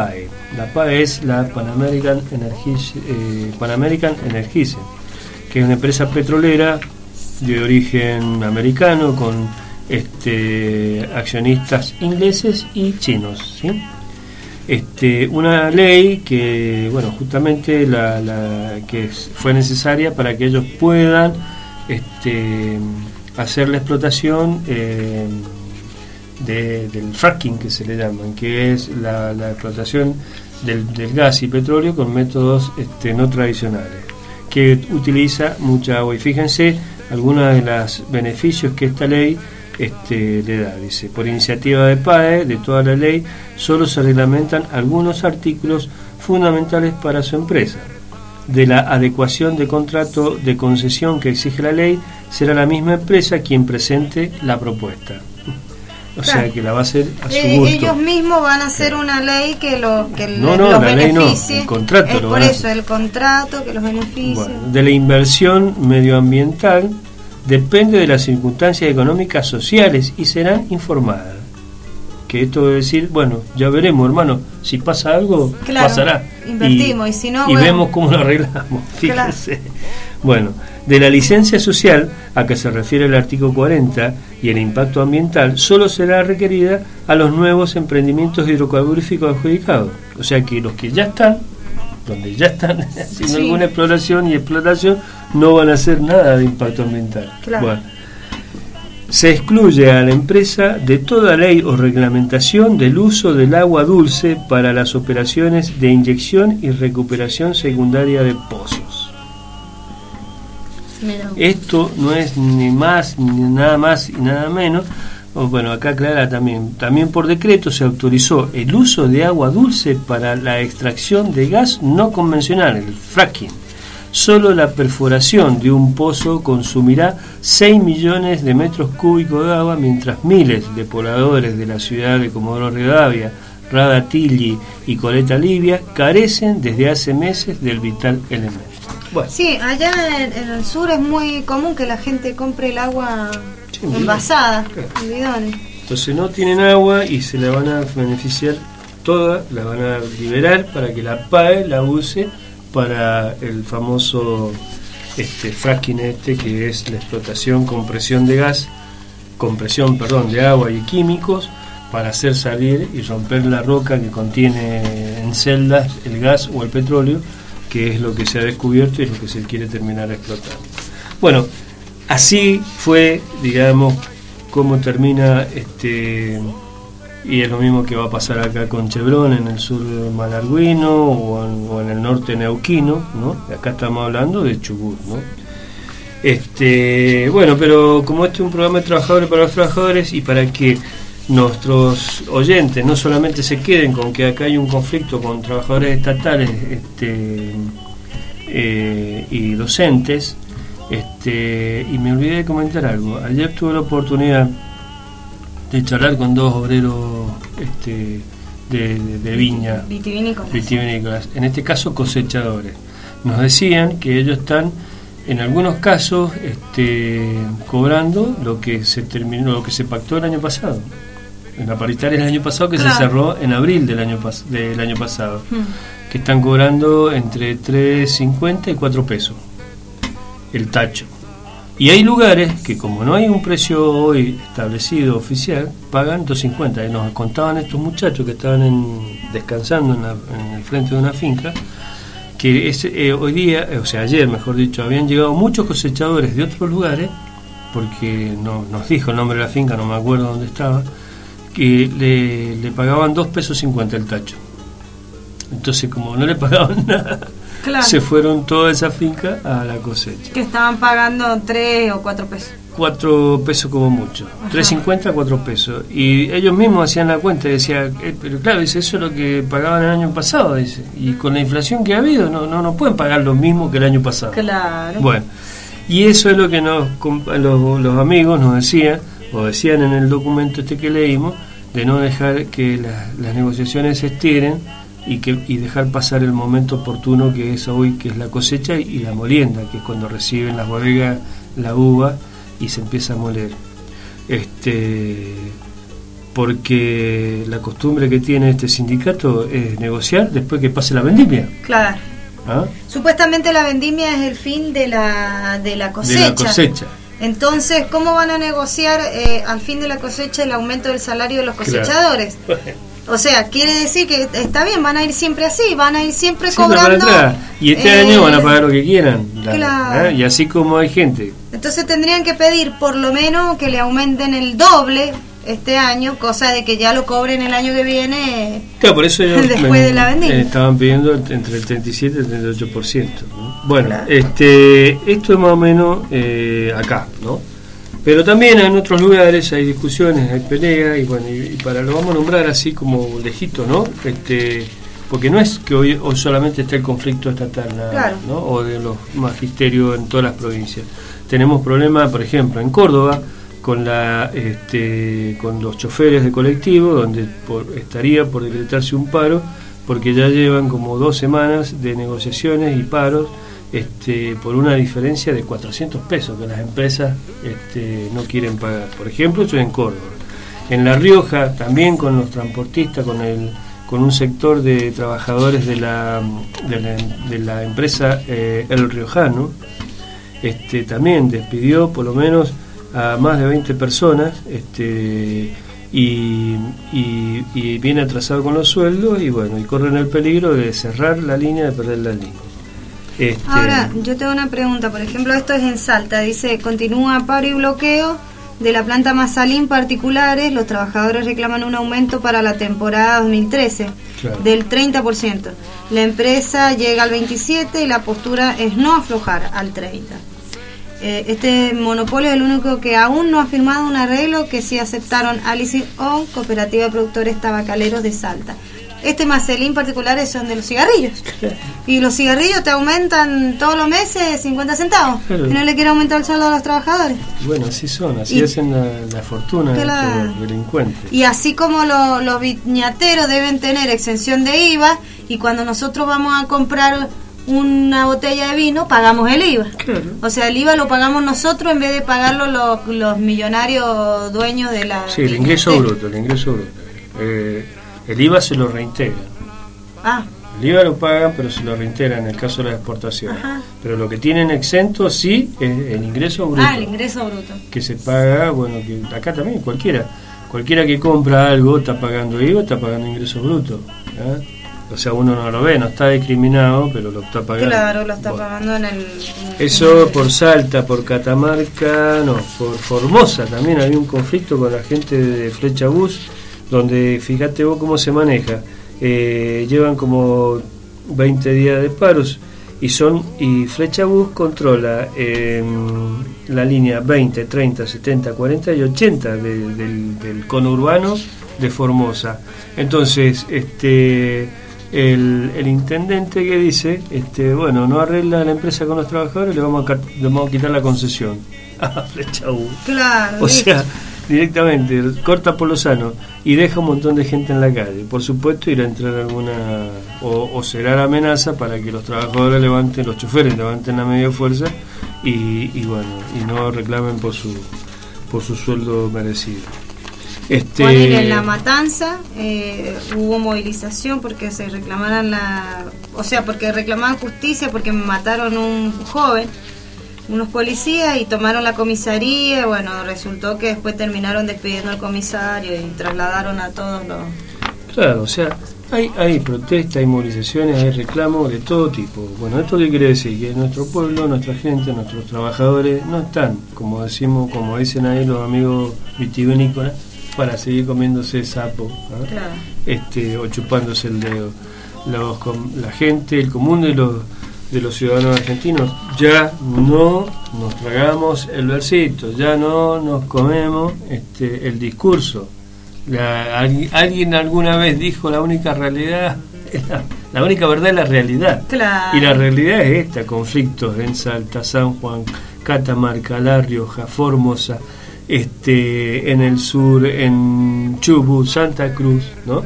La P A E es la Pan American Energies, eh, Pan American Energies, que es una empresa petrolera de origen americano con este, accionistas ingleses y chinos, ¿sí? Este, una ley que, bueno, justamente la, la que fue necesaria para que ellos puedan este, hacer la explotación eh, de, del fracking, que se le llaman, que es la, la explotación del, del gas y petróleo con métodos este, no tradicionales, que utiliza mucha agua. Y fíjense algunos de los beneficios que esta ley este, le da. Dice: por iniciativa de P A E, de toda la ley, solo se reglamentan algunos artículos fundamentales para su empresa. De la adecuación de contrato de concesión que exige la ley, será la misma empresa quien presente la propuesta. O claro. sea que la va a hacer a su eh, gusto. Ellos mismos van a hacer una ley que, lo, que no, no, los la beneficie. Ley no, el contrato es lo por van a eso, hacer. El contrato que los beneficie. Bueno, de la inversión medioambiental depende de las circunstancias económicas sociales y serán informadas. Que esto debe decir, bueno, ya veremos, hermano, si pasa algo, claro, pasará. Invertimos, y, y si no, y bueno, vemos cómo lo arreglamos. Fíjense. Claro. Bueno, de la licencia social a que se refiere el artículo cuarenta y el impacto ambiental, solo será requerida a los nuevos emprendimientos hidrocarburíficos adjudicados. O sea que los que ya están, donde ya están haciendo sí. alguna exploración y explotación, no van a hacer nada de impacto ambiental. Claro. Bueno, se excluye a la empresa de toda ley o reglamentación del uso del agua dulce para las operaciones de inyección y recuperación secundaria de pozos. Mira. Esto no es ni más ni nada más y nada menos. Bueno, acá aclara también, también por decreto se autorizó el uso de agua dulce para la extracción de gas no convencional, el fracking. Solo la perforación de un pozo consumirá seis millones de metros cúbicos de agua, mientras miles de pobladores de la ciudad de Comodoro Rivadavia, Radatilli y Coleta Libia carecen desde hace meses del vital elemento. Bueno. Sí, allá en, en el sur es muy común que la gente compre el agua sí, envasada, claro. en bidones. Entonces no tienen agua y se la van a beneficiar toda, la van a liberar para que la P A E la use para el famoso este, fracking este, que es la explotación con presión de gas, con presión, perdón, de agua y químicos, para hacer salir y romper la roca que contiene en celdas el gas o el petróleo, que es lo que se ha descubierto y es lo que se quiere terminar explotando. Bueno, así fue, digamos, cómo termina este, y es lo mismo que va a pasar acá con Chevron en el sur malargüino o en, o en el norte neuquino, ¿no? Acá estamos hablando de Chubut, ¿no? Este, bueno, pero como este es un programa de trabajadores para los trabajadores y para que nuestros oyentes no solamente se queden con que acá hay un conflicto con trabajadores estatales este, eh, y docentes, este, y me olvidé de comentar algo. Ayer tuve la oportunidad de charlar con dos obreros este, de, de, de viña vitivinícolas. vitivinícolas, en este caso cosechadores. Nos decían que ellos están en algunos casos este, cobrando lo que se terminó, lo que se pactó el año pasado. En la paritaria del año pasado, que claro. se cerró en abril del año, pas- del año pasado, hmm. que están cobrando entre tres cincuenta y cuatro pesos el tacho. Y hay lugares que, como no hay un precio hoy establecido oficial, pagan dos cincuenta. Y nos contaban estos muchachos que estaban en, descansando en, la, en el frente de una finca, que es, eh, hoy día, o sea ayer mejor dicho, habían llegado muchos cosechadores de otros lugares, porque no nos dijo el nombre de la finca, no me acuerdo dónde estaba, que le, le pagaban dos pesos cincuenta el tacho. Entonces, como no le pagaban nada, claro. se fueron toda esa finca a la cosecha. Que estaban pagando tres o cuatro pesos. Cuatro pesos como mucho. Tres cincuenta, cuatro pesos. Y ellos mismos hacían la cuenta y decían, eh, pero claro, dice, eso es lo que pagaban el año pasado, dice. Y con la inflación que ha habido, no, no, no pueden pagar lo mismo que el año pasado. Claro. Bueno, y eso es lo que nos los, los amigos nos decían, o decían en el documento este que leímos, de no dejar que la, las negociaciones se estiren y que y dejar pasar el momento oportuno que es hoy, que es la cosecha y la molienda, que es cuando reciben las bodegas la uva y se empieza a moler. Este porque la costumbre que tiene este sindicato es negociar después que pase la vendimia. Claro. ¿Ah? Supuestamente la vendimia es el fin de la, de la cosecha. De la cosecha. Entonces, ¿cómo van a negociar eh, al fin de la cosecha el aumento del salario de los cosechadores? Claro. O sea, quiere decir que está bien, van a ir siempre así, van a ir siempre, siempre cobrando. Y este eh, año van a pagar lo que quieran. La, claro. ¿eh? Y así como hay gente. Entonces tendrían que pedir por lo menos que le aumenten el doble este año, cosa de que ya lo cobren el año que viene. Claro, por eso ellos después me, de la vendimia. Eh, estaban pidiendo entre el treinta y siete y el treinta y ocho por ciento, ¿no? Bueno, claro. este, esto es más o menos eh, acá, ¿no? Pero también en otros lugares hay discusiones, hay peleas, y bueno, y, y para lo vamos a nombrar así como lejito, ¿no? Este, porque no es que hoy, hoy solamente está el conflicto estatal, nada, claro. ¿no? O de los magisterios en todas las provincias. Tenemos problemas, por ejemplo, en Córdoba, con la este, con los choferes de colectivo, donde por, estaría por decretarse un paro, porque ya llevan como dos semanas de negociaciones y paros, este, por una diferencia de cuatrocientos pesos que las empresas este, no quieren pagar. Por ejemplo, eso en Córdoba. En La Rioja, también con los transportistas, con el con un sector de trabajadores de la de la, de la empresa eh, El Riojano, este, también despidió por lo menos a más de veinte personas, este, y, y, y viene atrasado con los sueldos, y bueno, y corren el peligro de cerrar la línea, de perder la línea. Este, Ahora, yo tengo una pregunta, por ejemplo, esto es en Salta, dice, continúa paro y bloqueo de la planta Mazalín particulares, los trabajadores reclaman un aumento para la temporada dos mil trece, claro, del treinta por ciento. La empresa llega al veintisiete por ciento y la postura es no aflojar al treinta por ciento. Eh, este monopolio es el único que aún no ha firmado un arreglo que sí aceptaron Alice On, Cooperativa de Productores Tabacaleros de Salta. Este Mazalín particulares son de los cigarrillos. Claro. Y los cigarrillos te aumentan todos los meses cincuenta centavos. Claro. Y no le quiere aumentar el sueldo a los trabajadores. Bueno, así son, así y, hacen la, la fortuna de la, los delincuentes. Y así como lo, los viñateros deben tener exención de I V A, y cuando nosotros vamos a comprar una botella de vino, pagamos el I V A. Claro. O sea, el I V A lo pagamos nosotros en vez de pagarlo los, los millonarios dueños de la... Sí, el ingreso bruto, el ingreso bruto. Eh, el I V A se lo reintegra. Ah. El I V A lo pagan, pero se lo reintegran en el caso de la exportación. Ajá. Pero lo que tienen exento, sí, es el ingreso bruto. Ah, el ingreso bruto. Que se paga, bueno, que acá también cualquiera. Cualquiera que compra algo está pagando I V A, está pagando ingreso bruto. ¿eh? O sea, uno no lo ve, no está discriminado, pero lo está pagando. Claro, lo está bueno. pagando en el... En Eso por Salta, por Catamarca, no, por Formosa también había un conflicto con la gente de Flecha Bus, donde fíjate vos cómo se maneja. Eh, llevan como veinte días de paros y son y Flecha Bus controla eh, la línea veinte, treinta, setenta, cuarenta y ochenta de, del, del conurbano de Formosa. Entonces, este... El, el intendente que dice, este, bueno, no arregla la empresa con los trabajadores, le vamos a, le vamos a quitar la concesión a Flecha Bus. Claro. O sea, directamente corta por lo sano y deja un montón de gente en la calle. Por supuesto, irá a entrar alguna o, o será la amenaza para que los trabajadores levanten, los choferes levanten la media fuerza y, y bueno, y no reclamen por su por su sueldo merecido. Este... Poner en La Matanza eh, hubo movilización porque se reclamaran la, o sea, porque reclamaban justicia porque mataron un joven, unos policías, y tomaron la comisaría. Bueno, resultó que después terminaron despidiendo al comisario y trasladaron a todos los... Claro, o sea, hay, hay protestas, hay movilizaciones, hay reclamos de todo tipo. Bueno, ¿esto qué quiere decir? Que nuestro pueblo, nuestra gente, nuestros trabajadores no están, como decimos, como dicen ahí los amigos vitivinícolas, para seguir comiéndose sapo, ¿no? Claro. este, o chupándose el dedo. Los, la gente, el común de los de los ciudadanos argentinos, ya no nos tragamos el versito, ya no nos comemos este, el discurso. La, alguien alguna vez dijo la única realidad, la, la única verdad es la realidad. Claro. Y la realidad es esta: conflictos en Salta, San Juan, Catamarca, La Rioja, Formosa, este en el sur, en Chubut, Santa Cruz, ¿no?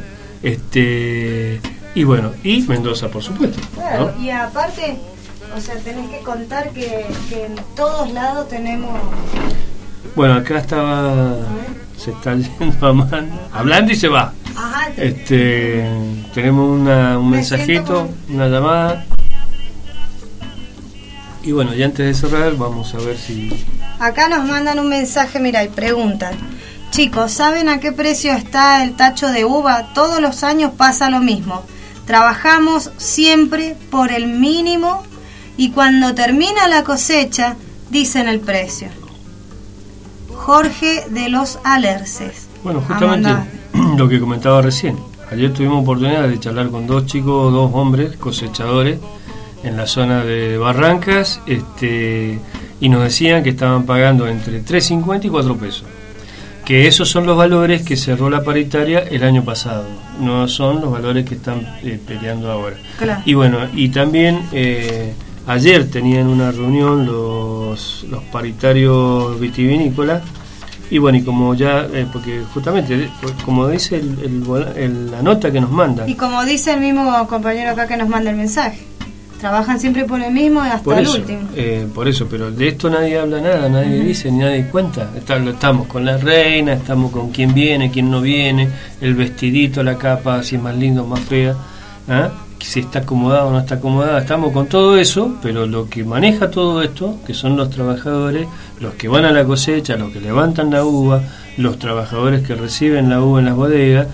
Este y bueno, y Mendoza, por supuesto, claro, ¿no? Y aparte, o sea, tenés que contar que, que en todos lados tenemos Bueno, acá estaba, se está yendo a mano, hablando y se va. Ajá. Este, tenemos una, un mensajito, una llamada. Y bueno, y antes de cerrar, vamos a ver si... Acá nos mandan un mensaje, mira, y preguntan: chicos, ¿saben a qué precio está el tacho de uva? Todos los años pasa lo mismo. Trabajamos siempre por el mínimo y cuando termina la cosecha dicen el precio. Jorge de los Alerces. Bueno, justamente lo que comentaba recién. Ayer tuvimos oportunidad de charlar con dos chicos, dos hombres cosechadores en la zona de Barrancas, este, y nos decían que estaban pagando entre tres cincuenta y cuatro pesos. Que esos son los valores que cerró la paritaria el año pasado, no son los valores que están eh, peleando ahora. Claro. Y bueno, y también eh, ayer tenían una reunión los, los paritarios vitivinícolas, y bueno, y como ya, eh, porque justamente, como dice el, el, el, la nota que nos manda. Y como dice el mismo compañero acá que nos manda el mensaje, trabajan siempre por el mismo y hasta por el eso, último. Eh, por eso, pero de esto nadie habla nada, nadie uh-huh. dice, ni nadie cuenta. Está, estamos con la reina, estamos con quién viene, quién no viene, el vestidito, la capa, si es más lindo o más fea, ¿ah? Si está acomodada o no está acomodada, estamos con todo eso, pero lo que maneja todo esto, que son los trabajadores, los que van a la cosecha, los que levantan la uva, los trabajadores que reciben la uva en las bodegas,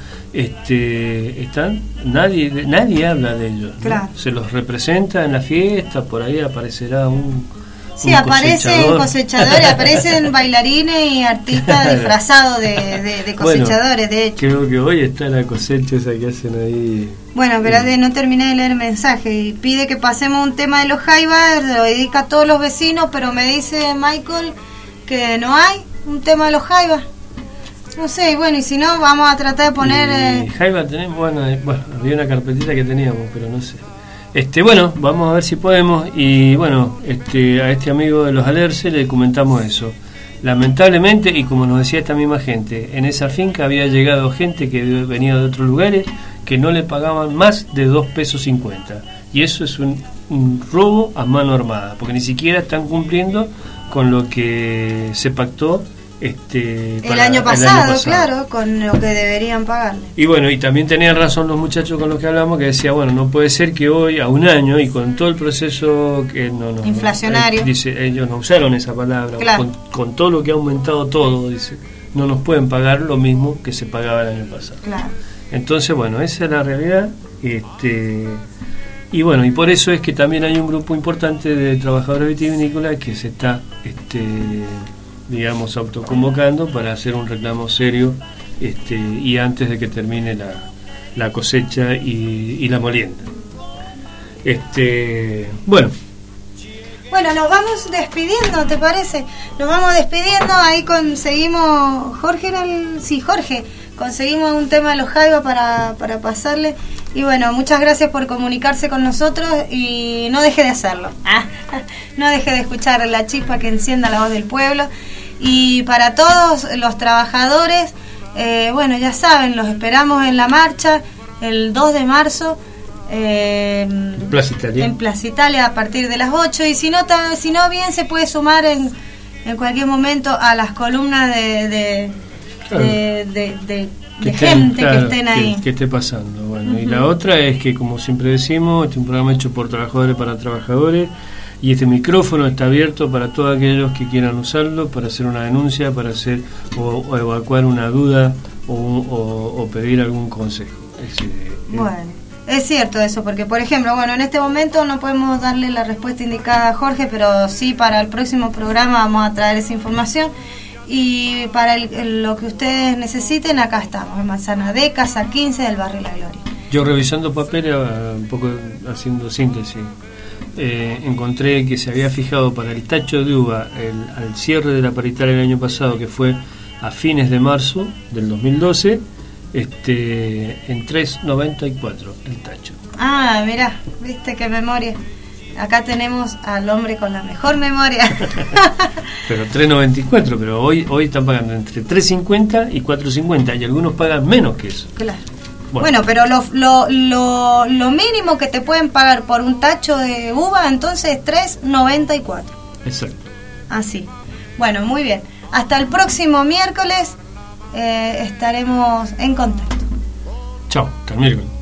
este, están, nadie, nadie habla de ellos, ¿no? Claro. Se los representa en la fiesta, por ahí aparecerá un, sí, un aparecen cosechador. cosechadores, aparecen bailarines y artistas disfrazados de, de, de cosechadores, bueno, de hecho. Creo que hoy está la cosecha esa que hacen ahí. Bueno, pero de, no terminé de leer el mensaje y pide que pasemos un tema de los jaivas, lo dedica a todos los vecinos, pero me dice Michael que no hay un tema de los jaivas. No sé, y bueno, y si no, vamos a tratar de poner... Y eh... jaiba tenemos, bueno, eh, bueno, había una carpetita que teníamos, pero no sé. Este, bueno, vamos a ver si podemos, y bueno, este, a este amigo de los Alerces le comentamos eso. Lamentablemente, y como nos decía esta misma gente, en esa finca había llegado gente que venía de otros lugares que no le pagaban más de dos pesos cincuenta. Y eso es un, un robo a mano armada, porque ni siquiera están cumpliendo con lo que se pactó este, el, para, año pasado, el año pasado, claro, con lo que deberían pagarle. Y bueno, y también tenían razón los muchachos con los que hablamos, que decía, bueno, no puede ser que hoy, a un año, y con todo el proceso que no, no inflacionario, no, dice, ellos no usaron esa palabra, claro. con, con todo lo que ha aumentado todo, dice, no nos pueden pagar lo mismo que se pagaba el año pasado. Claro. Entonces, bueno, esa es la realidad. Este, y bueno, y por eso es que también hay un grupo importante de trabajadores vitivinícolas que se está, este, digamos, autoconvocando para hacer un reclamo serio, este, y antes de que termine la, la cosecha y, y la molienda. Este, bueno. Bueno, nos vamos despidiendo, ¿te parece? Nos vamos despidiendo, ahí conseguimos, Jorge era el, sí, Jorge, conseguimos un tema de los jaivas para, para pasarle, y bueno, muchas gracias por comunicarse con nosotros, y no deje de hacerlo, ah, no deje de escuchar La Chispa que encienda la voz del pueblo, y para todos los trabajadores, eh, bueno, ya saben, los esperamos en la marcha, el dos de marzo, Eh, en Plaza Italia. En Plaza Italia a partir de las ocho, y si no, ta, si no bien se puede sumar en, en cualquier momento a las columnas de de, claro. de, de, de, de estén, gente claro, que estén ahí. Que, que esté pasando. Bueno, uh-huh. Y la otra es que, como siempre decimos, este es un programa hecho por trabajadores para trabajadores, y este micrófono está abierto para todos aquellos que quieran usarlo para hacer una denuncia, para hacer o, o evacuar una duda o, o, o pedir algún consejo. Es, eh, bueno. Es cierto eso, porque por ejemplo, bueno, en este momento no podemos darle la respuesta indicada a Jorge, pero sí para el próximo programa vamos a traer esa información, y para el, el, lo que ustedes necesiten, acá estamos, en Manzana D, Casa quince del barrio La Gloria. Yo revisando papeles, un poco haciendo síntesis, eh, encontré que se había fijado para el tacho de uva el, al cierre de la paritaria el año pasado, que fue a fines de marzo del dos mil doce, este en tres noventa y cuatro el tacho. Ah, mira, viste qué memoria. Acá tenemos al hombre con la mejor memoria. Pero tres noventa y cuatro, pero hoy hoy están pagando entre tres cincuenta y cuatro cincuenta, y algunos pagan menos que eso. Claro. Bueno, bueno, pero lo, lo, lo, lo mínimo que te pueden pagar por un tacho de uva entonces es tres noventa y cuatro. Exacto. Así. Bueno, muy bien. Hasta el próximo miércoles eh, estaremos en contacto. Chao, hasta el miércoles.